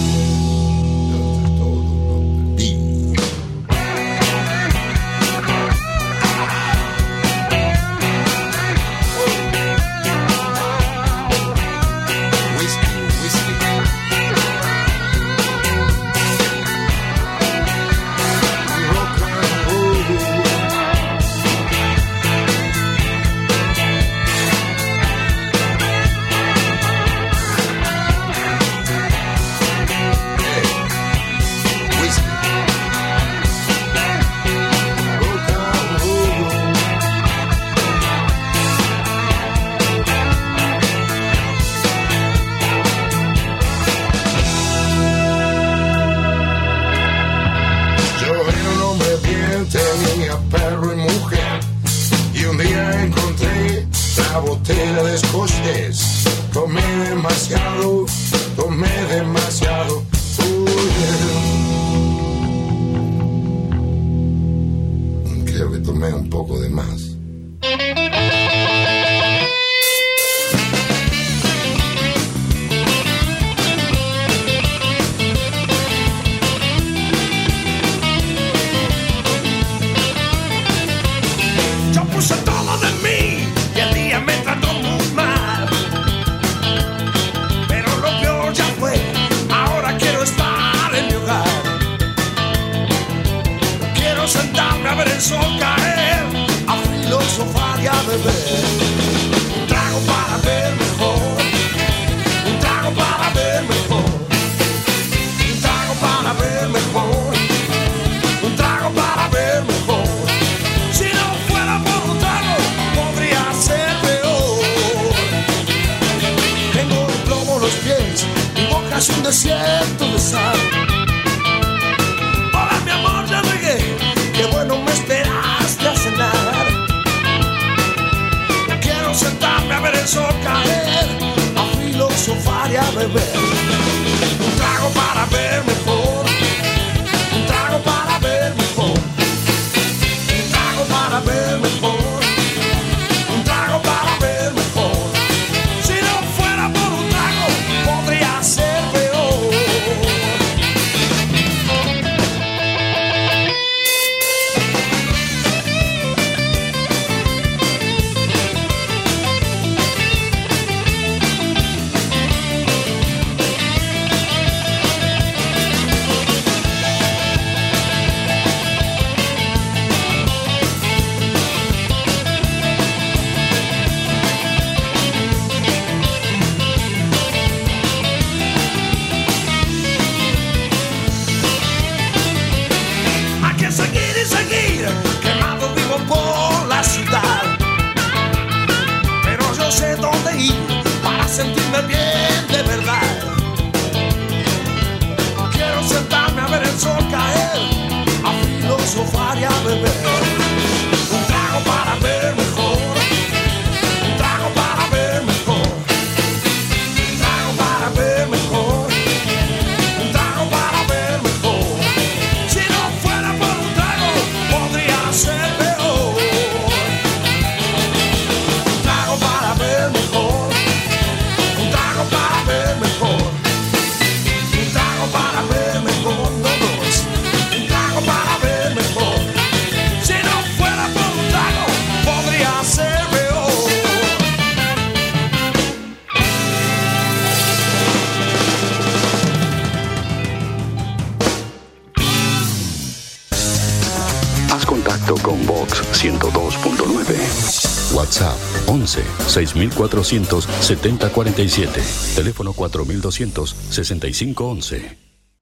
Botella de escocés. Tomé demasiado, tomé demasiado. Oh, yeah. Creo que tomé un poco de más. Yo puse todo de mí y el día me trató muy mal, pero lo peor ya fue, ahora quiero estar en mi hogar. Quiero sentarme a ver el sol caer, a filosofar y a beber. Un trago para ver mejor, un trago para ver mejor, un trago para ver mejor, un trago para ver mejor. Si no fuera por un trago, podría ser peor. Tengo de plomo los pies, mi boca es un desierto de sal. Hola mi amor, ya llegué, qué bueno me esperaste a cenar. Quiero sentarme a ver el sol caer, a filosofar y a beber. Un trago para ver mejor, un trago para ver mejor, un trago para ver mejor, un trago para ver mejor. Si no fuera por un trago, podría ser peor. con Vox ciento dos punto nueve. WhatsApp once seis mil cuatrocientos setenta cuarenta y siete. Teléfono cuatro mil doscientos sesenta y cinco once.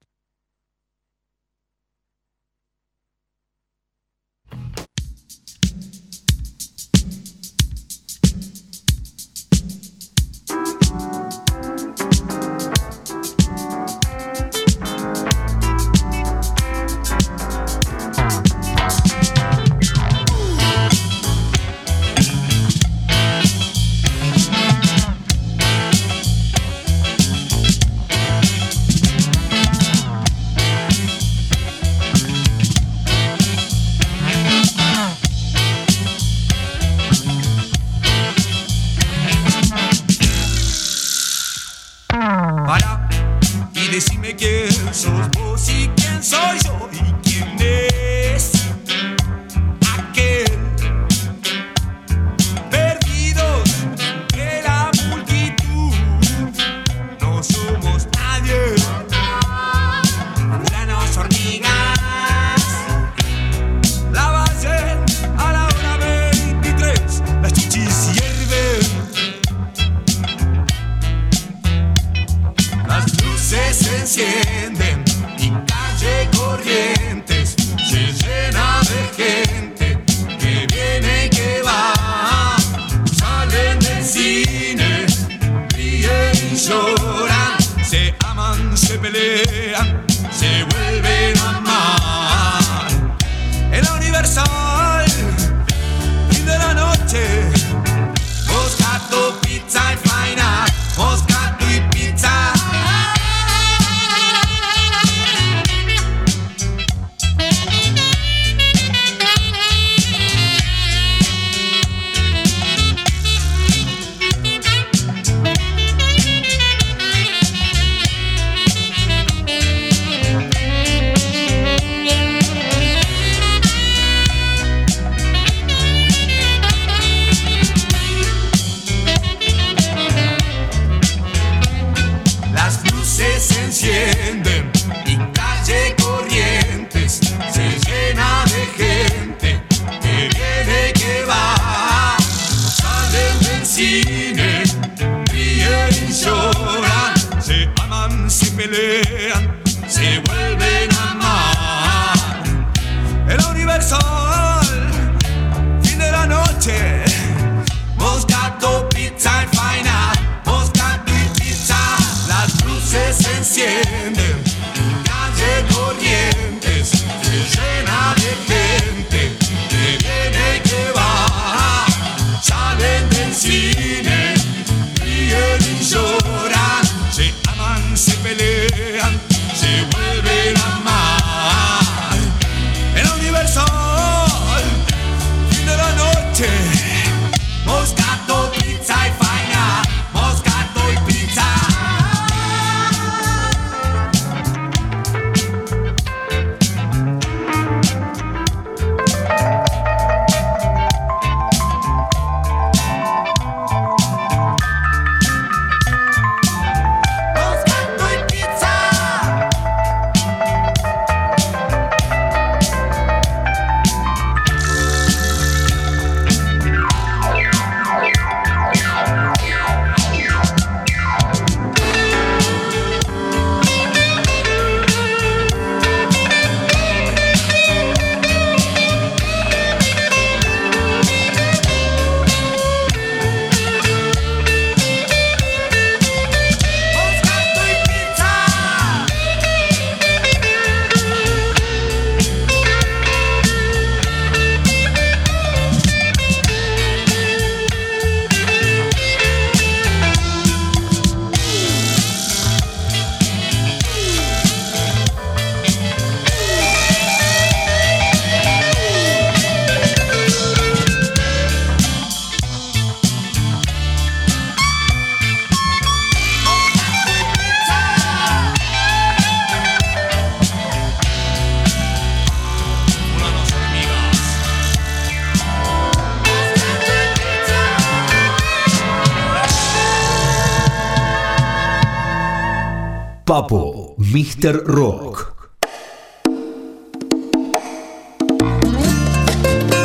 Papo, míster Rock.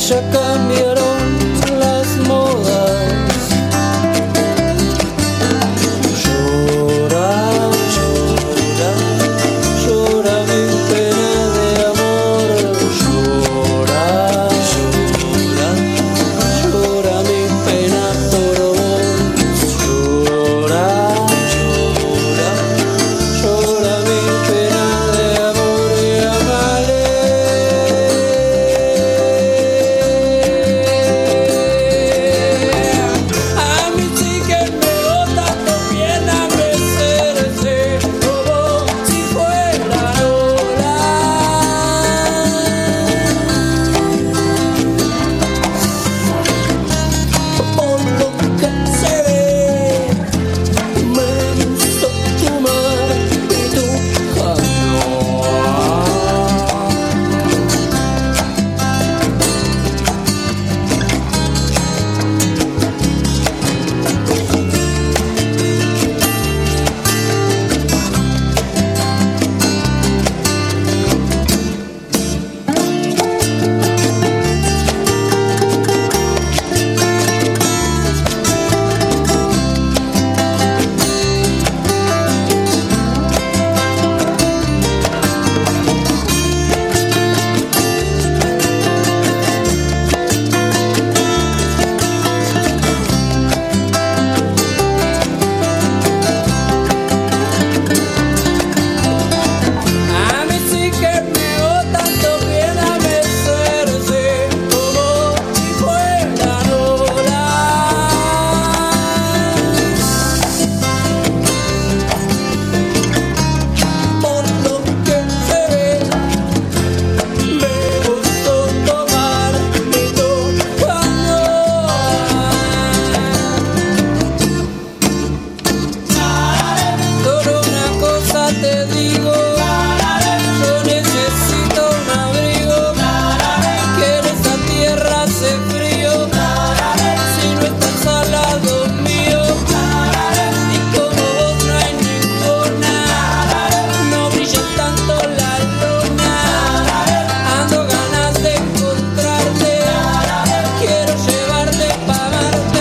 ya cambiaron las modas. Llora, llora, llora mi pena de amor. Llora, llora, llora mi pena por vos. Llora, llora, llora mi pena de amor y amale. A mí sí que me bota con bien a mecerse como si fuera Lola. Por lo que se ve, me gustó tu mar y tu calor. A mí sí que me bota bien a mecerse como si fuera Lola. Por lo que se ve, me gustó tomar mi Solo una cosa te digo, yo necesito un abrigo, que en esta tierra hace frío, si no estás al lado mío, y como vos no hay ninguna, no brilla tanto la luna, ando ganas de encontrarte, quiero llevarte pa' Marte,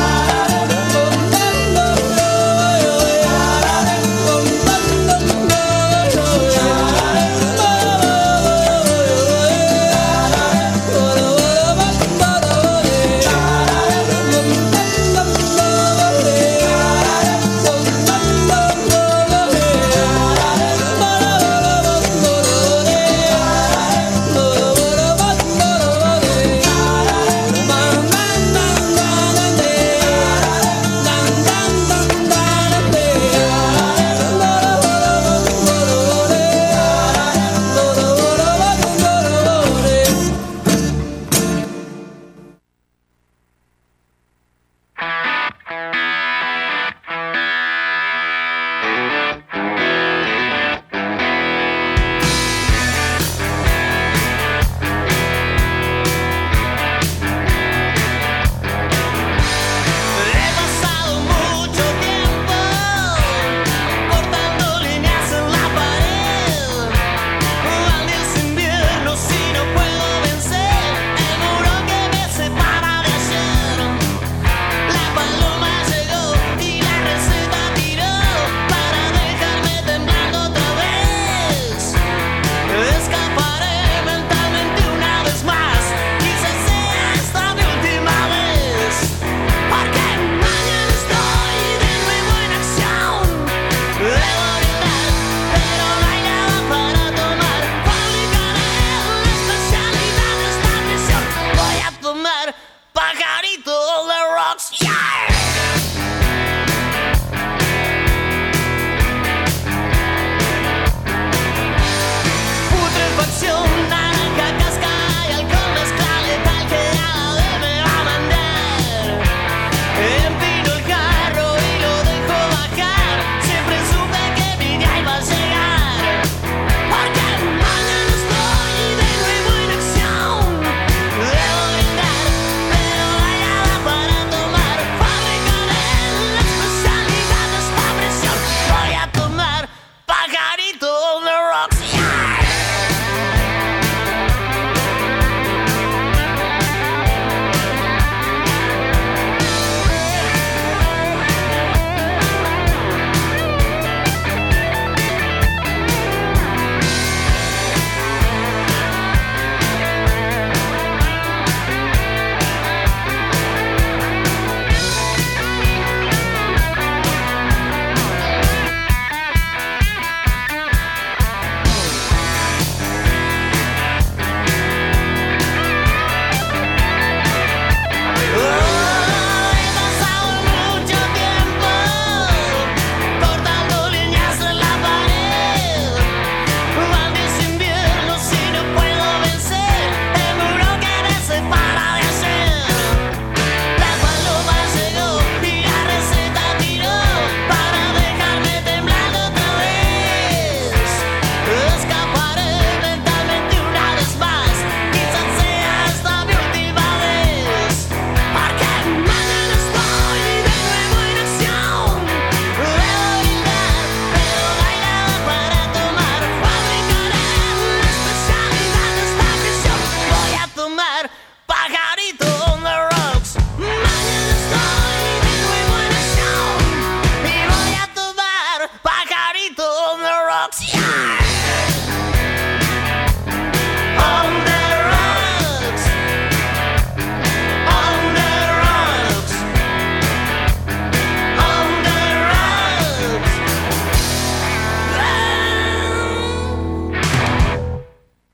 he pasado mucho tiempo cortando líneas en la pared. Baldes inviernos si no puedo vencer el muro que me separa de ayer. La paloma llegó y la receta tiró para dejarme temblando otra vez. Escaparé mentalmente una vez más, quizás sea esta mi última vez. Porque mañana estoy de nuevo en acción. Debo gritar, pero no hay nada para tomar. Fabricaré la especialidad de esta misión. Voy a tomar pajarito de rocks. Yeah. Putrefacción, naranja, casca y alcohol mezcla letal que nada me va a mandar. Empino el carro y lo dejo bajar. Siempre supe que mi día iba a llegar. Porque mañana estoy de nuevo en acción. Debo gritar, pero no hay nada para tomar.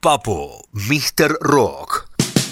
Papo, míster Rock.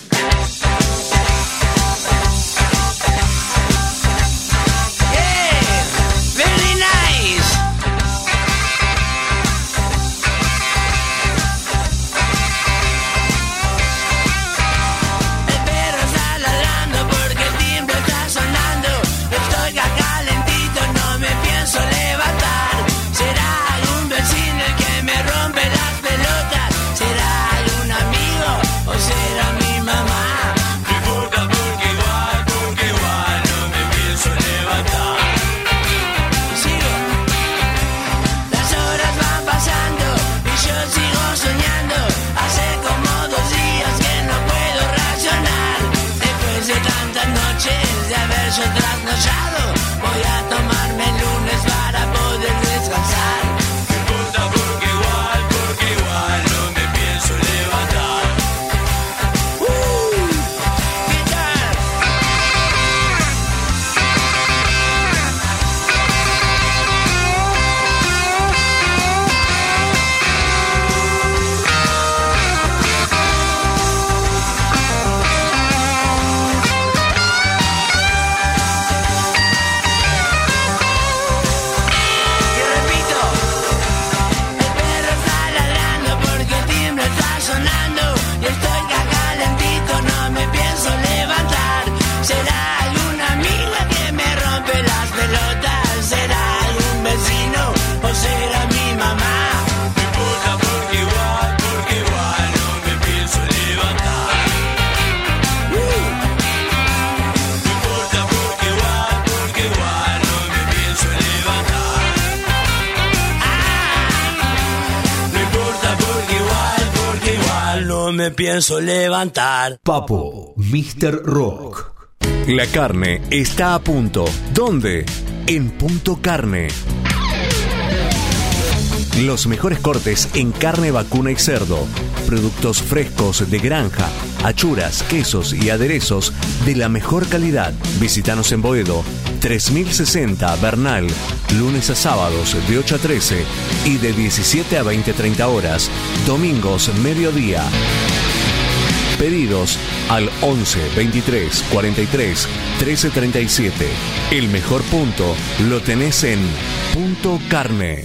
Yo trasnochado, voy a tomarme el lunes para poder descansar. No importa porque igual, porque igual no me pienso levantar. Uh, guitar. Será mi mamá. No importa porque igual, porque igual no me pienso levantar. Uh. No importa porque igual, porque igual no me pienso levantar. Ah. No importa porque igual, porque igual no me pienso levantar. Papo, míster Rock. La carne está a punto. ¿Dónde? En Punto Carne. Los mejores cortes en carne vacuna y cerdo, productos frescos de granja, achuras, quesos y aderezos de la mejor calidad. Visítanos en Boedo, tres mil sesenta Bernal, lunes a sábados de ocho a trece y de diecisiete a veinte treinta horas, domingos mediodía. Pedidos al once veintitrés cuarenta y tres trece treinta y siete. El mejor punto lo tenés en Punto Carne.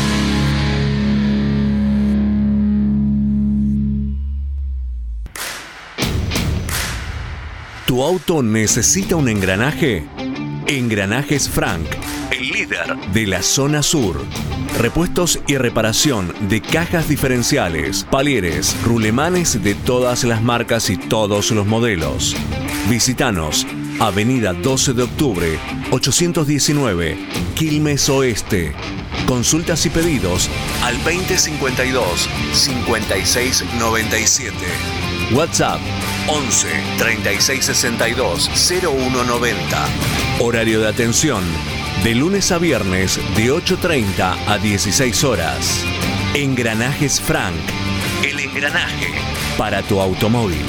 ¿Tu auto necesita un engranaje? Engranajes Frank, el líder de la zona sur. Repuestos y reparación de cajas diferenciales, palieres, rulemanes de todas las marcas y todos los modelos. Visítanos, Avenida doce de octubre, ochocientos diecinueve, Quilmes Oeste. Consultas y pedidos al veinte cincuenta y dos, cincuenta y seis noventa y siete. WhatsApp once treinta y seis sesenta y dos cero uno noventa. Horario de atención de lunes a viernes de ocho treinta a dieciséis horas. Engranajes Frank, el engranaje para tu automóvil.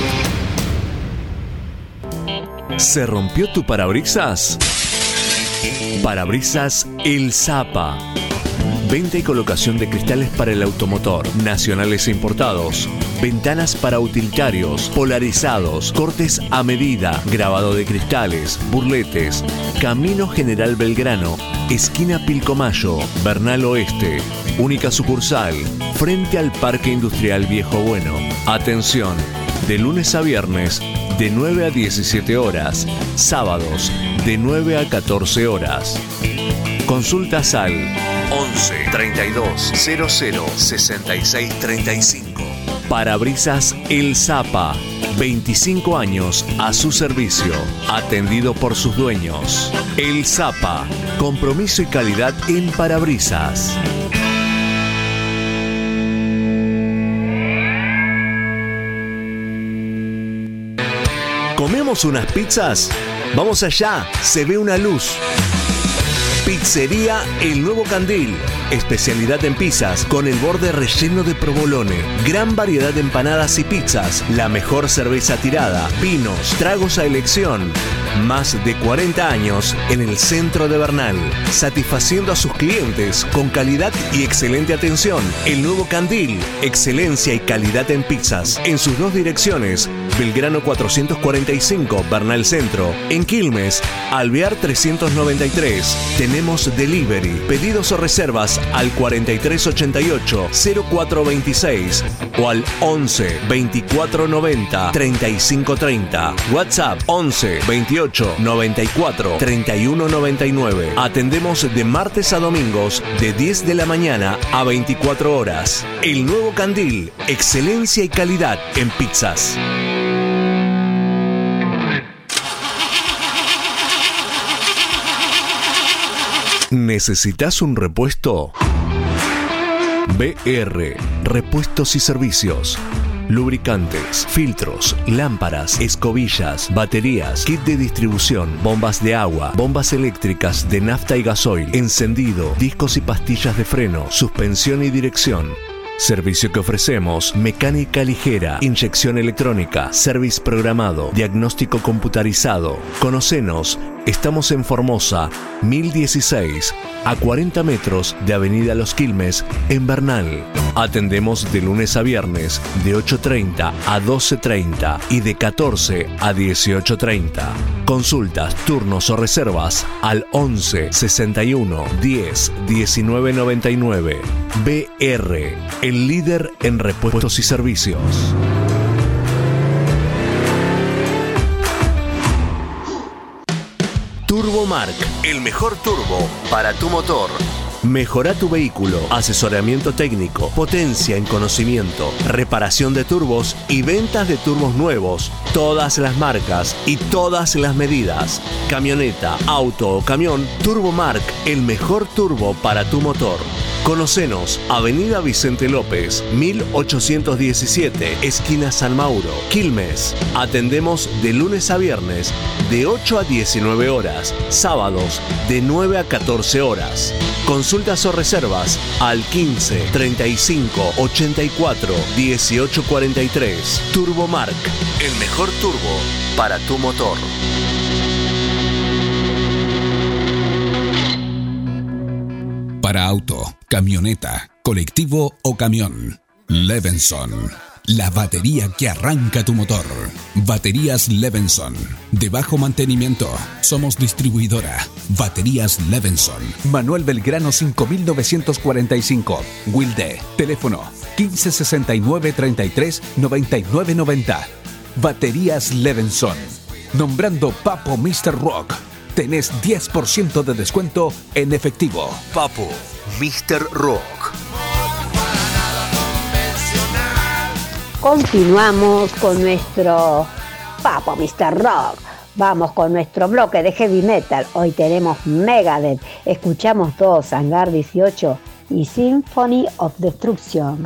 ¿Se rompió tu parabrisas? Parabrisas El Zapa. Venta y colocación de cristales para el automotor, nacionales e importados. Ventanas para utilitarios, polarizados, cortes a medida, grabado de cristales, burletes. Camino General Belgrano, esquina Pilcomayo, Bernal Oeste. Única sucursal, frente al Parque Industrial Viejo Bueno. Atención, de lunes a viernes, de nueve a diecisiete horas. Sábados, de nueve a catorce horas. Consultas al once treinta y dos cero cero sesenta y seis treinta y cinco. Parabrisas El Zapa, veinticinco años a su servicio, atendido por sus dueños. El Zapa, compromiso y calidad en parabrisas. ¿Comemos unas pizzas? Vamos allá, se ve una luz. Pizzería El Nuevo Candil. Especialidad en pizzas con el borde relleno de provolone. Gran variedad de empanadas y pizzas. La mejor cerveza tirada. Vinos, tragos a elección. Más de cuarenta años en el centro de Bernal. Satisfaciendo a sus clientes con calidad y excelente atención. El Nuevo Candil. Excelencia y calidad en pizzas. En sus dos direcciones. Belgrano cuatrocientos cuarenta y cinco, Bernal Centro. En Quilmes, Alvear trescientos noventa y tres. Tenemos delivery. Pedidos o reservas al cuarenta y tres ochenta y ocho cero cuatro veintiséis o al once veinticuatro noventa treinta y cinco treinta. WhatsApp once veintiocho noventa y cuatro treinta y uno noventa y nueve. Atendemos de martes a domingos de diez de la mañana a veinticuatro horas. El Nuevo Candil. Excelencia y calidad en pizzas. ¿Necesitas un repuesto? B R, Repuestos y Servicios. Lubricantes, filtros, lámparas, escobillas, baterías, kit de distribución, bombas de agua, bombas eléctricas de nafta y gasoil, encendido, discos y pastillas de freno, suspensión y dirección. Servicio que ofrecemos: mecánica ligera, inyección electrónica, service programado, diagnóstico computarizado. Conocenos, estamos en Formosa, mil dieciséis, a cuarenta metros de Avenida Los Quilmes, en Bernal. Atendemos de lunes a viernes, de ocho treinta a doce treinta y de catorce a dieciocho treinta. Consultas, turnos o reservas al once sesenta y uno diez diecinueve noventa y nueve. B R, el líder en repuestos y servicios. Turbomark, el mejor turbo para tu motor. Mejora tu vehículo, asesoramiento técnico, potencia en conocimiento, reparación de turbos y ventas de turbos nuevos, todas las marcas y todas las medidas. Camioneta, auto o camión, Turbomark, el mejor turbo para tu motor. Conocenos, Avenida Vicente López, mil ochocientos diecisiete, esquina San Mauro, Quilmes. Atendemos de lunes a viernes, de ocho a diecinueve horas, sábados de nueve a catorce horas. Consultas o reservas al quince treinta y cinco ochenta y cuatro dieciocho cuarenta y tres. Turbomark, el mejor turbo para tu motor. Para auto, camioneta, colectivo o camión. Levenson. La batería que arranca tu motor. Baterías Levenson. De bajo mantenimiento. Somos distribuidora. Baterías Levenson. Manuel Belgrano cinco mil novecientos cuarenta y cinco. Wilde. Teléfono quince sesenta y nueve treinta y tres noventa y nueve noventa. Baterías Levenson. Nombrando Papo mister Rock. Tenés diez por ciento de descuento en efectivo. Papo mister Rock. Continuamos con nuestro Papo mister Rock. Vamos con nuestro bloque de heavy metal. Hoy tenemos Megadeth. Escuchamos todos Hangar dieciocho y Symphony of Destruction.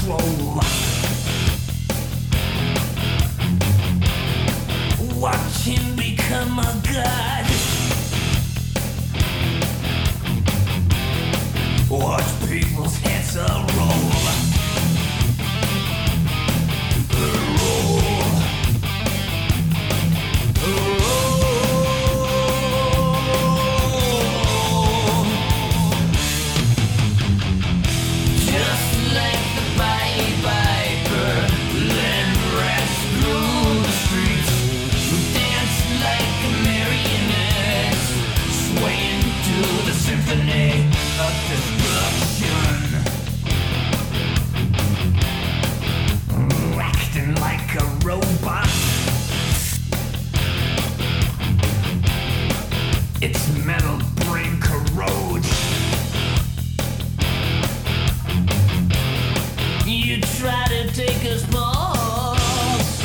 control. Watch him become a god. Watch people's heads a roll. Roll. Roll. Just like the Pied Piper, let rats through the streets. Dance like a marionette, swaying to the symphony of destruction. Acting like a robot. Its metal brain corrodes. You try to take us balls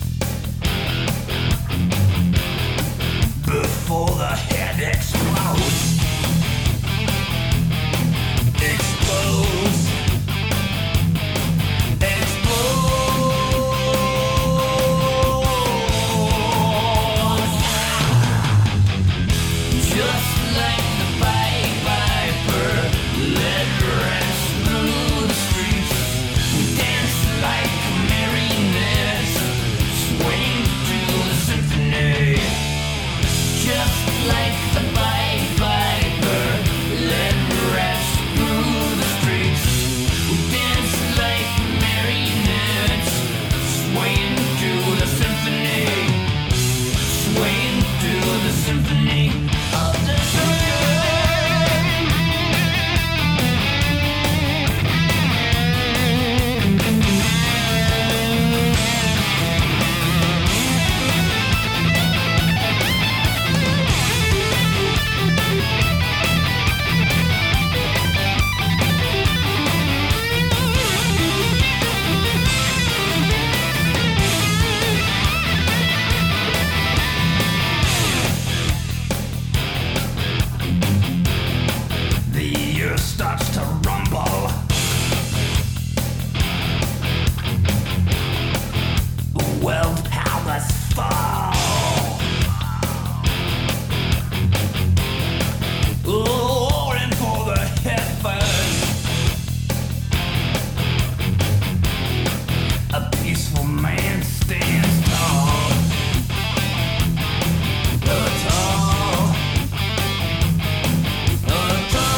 before the head explodes. Explodes. Explodes. Just like the Pied Piper, let rats through the streets. Dance like marionettes, swaying to the symphony. Just like the Pied Piper, let rats through the streets. Dance like marionettes, swaying to the symphony. Swaying to the symphony of destruction. The earth starts to rumble. World powers fall. Roaring for the heavens. A peaceful man stands tall. Uh, tall. Uh,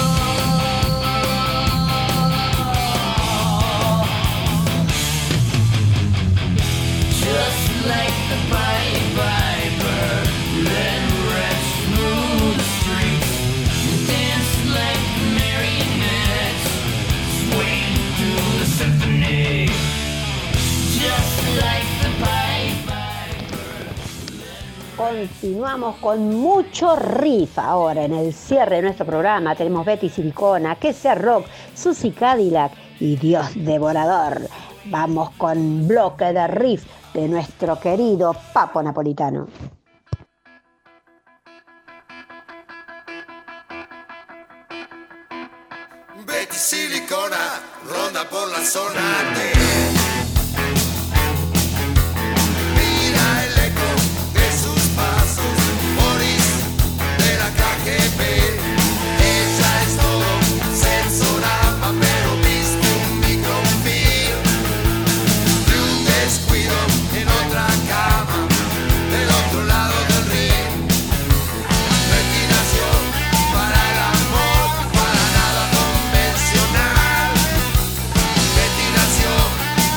tall. Just like the Pied Piper, let rats through the streets. Dance like marionettes, swaying to the symphony. Just like the Pied Piper. Continuamos con mucho riff ahora en el cierre de nuestro programa. Tenemos Betty Silicona, Que Sea Rock, Susie Cadillac y Dios Devorador. Vamos con bloque de riff de nuestro querido Papo Napolitano. Betty Silicona ronda por la zona de. Mira el eco de sus pasos, Boris de la K G B. Ella es todo, sensorama, pero viste un microfilm de un descuido en otra cama, del otro lado del ring. Betty nació para el amor, para nada convencional. Betty nació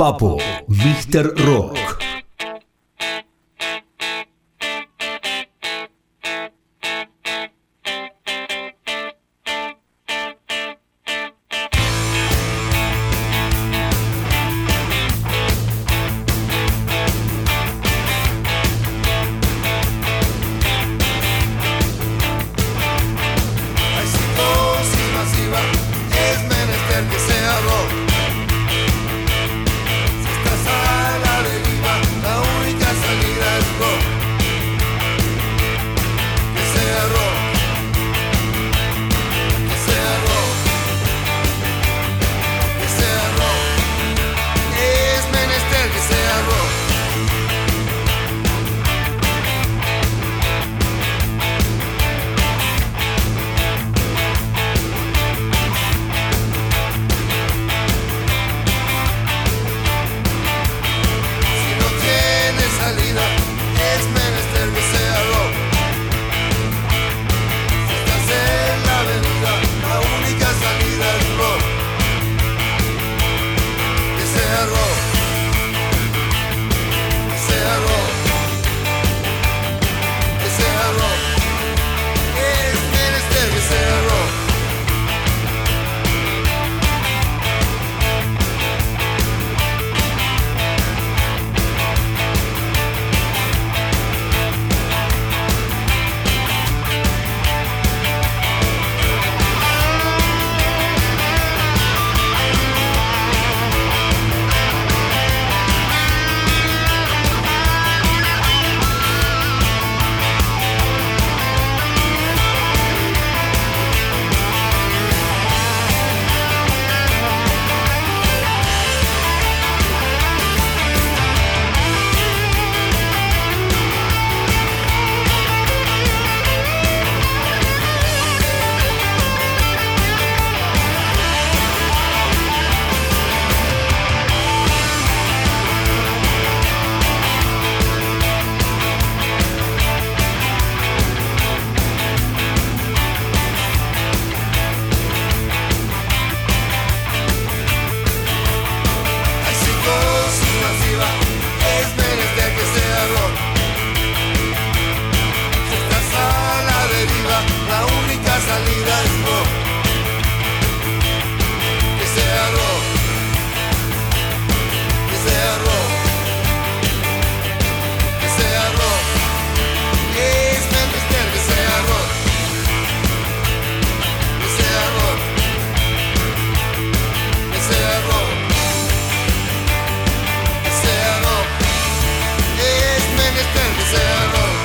Papo, míster Rock. Hay psicosis masiva, es menester que sea rock. Si estás a la deriva, la única salida es rock. Que sea rock. Que sea rock. Que sea rock. Es menester que sea rock. Si no tiene salida, es menester que sea rock. Si estás en la avenida, la única salida es rock. Que sea rock. Que sea rock. Que sea rock. Es menester que sea rock. Hay psicosis masiva, es menester que sea rock. Si estás a la deriva, la única salida es rock. Que sea rock. Que sea rock. Que sea rock. Es menester que sea rock. Que sea rock. Que sea rock. Que sea rock. Es menester que sea rock.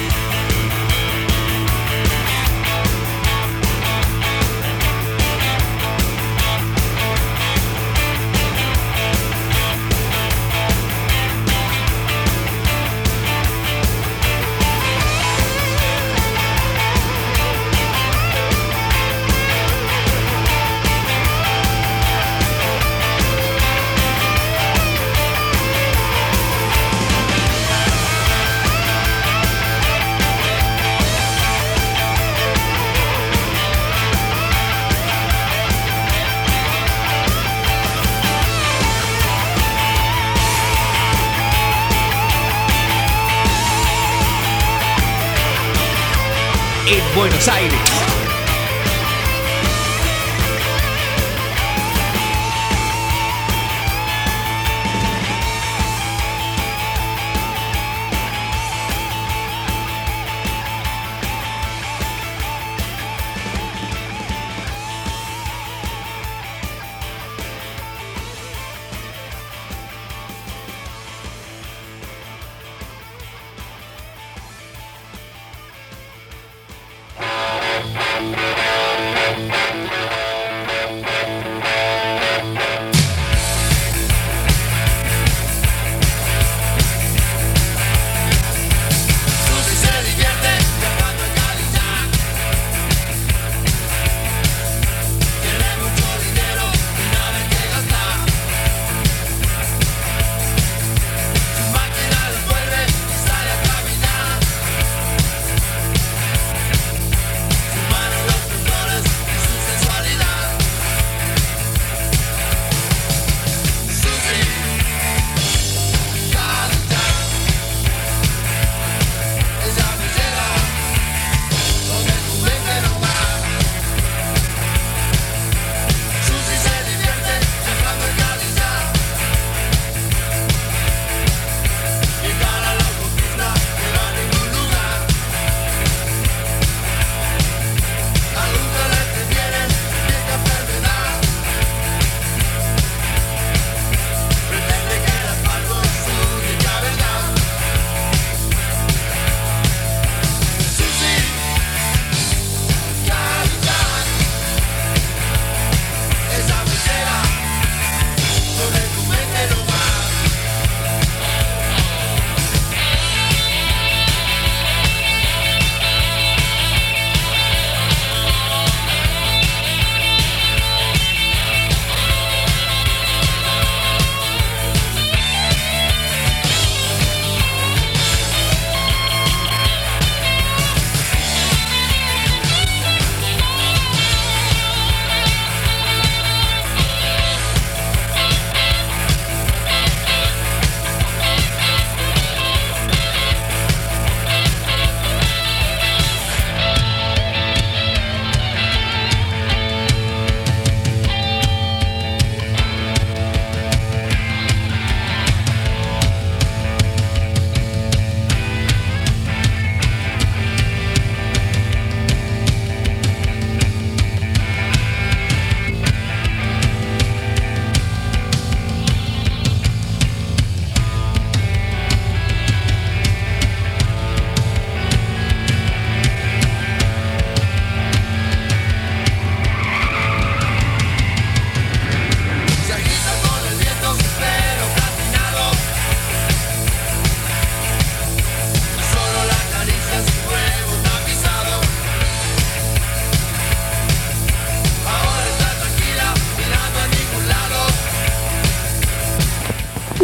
En Buenos Aires.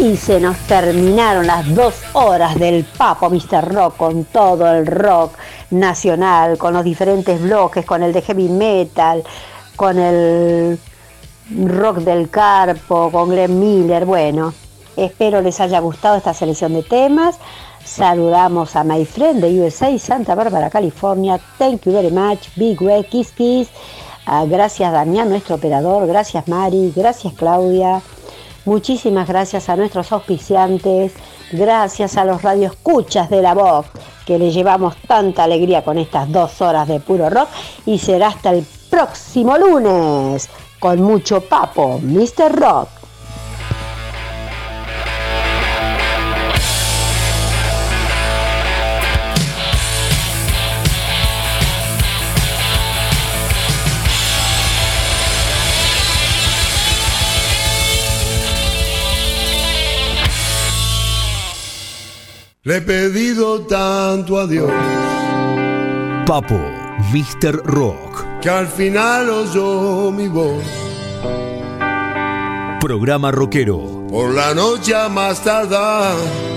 Y se nos terminaron las dos horas del Papo mister Rock con todo el rock nacional, con los diferentes bloques, con el de heavy metal, con el rock del Carpo, con Glenn Miller. Bueno, espero les haya gustado esta selección de temas. Saludamos a my friend de U S A, Santa Bárbara, California. Thank you very much. Big way, kiss kiss. Uh, gracias Damián, nuestro operador. Gracias Mari. Gracias Claudia. Muchísimas gracias a nuestros auspiciantes. Gracias a los radioescuchas de la voz, que le llevamos tanta alegría con estas dos horas de puro rock. Y será hasta el próximo lunes con mucho Papo mister Rock. Le he pedido tanto a Dios, Papo mister Rock, que al final oyó mi voz. Programa rockero. Por la noche a más tardar,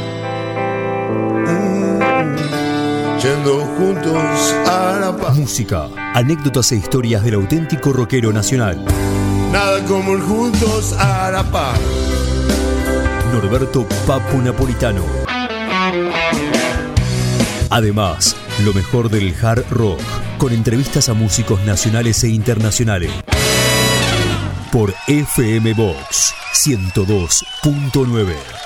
mm, yendo juntos a la paz. Música, anécdotas e historias del auténtico rockero nacional. Nada como ir juntos a la paz. Norberto Papo Napolitano. Además, lo mejor del hard rock, con entrevistas a músicos nacionales e internacionales. Por F M Box ciento dos punto nueve.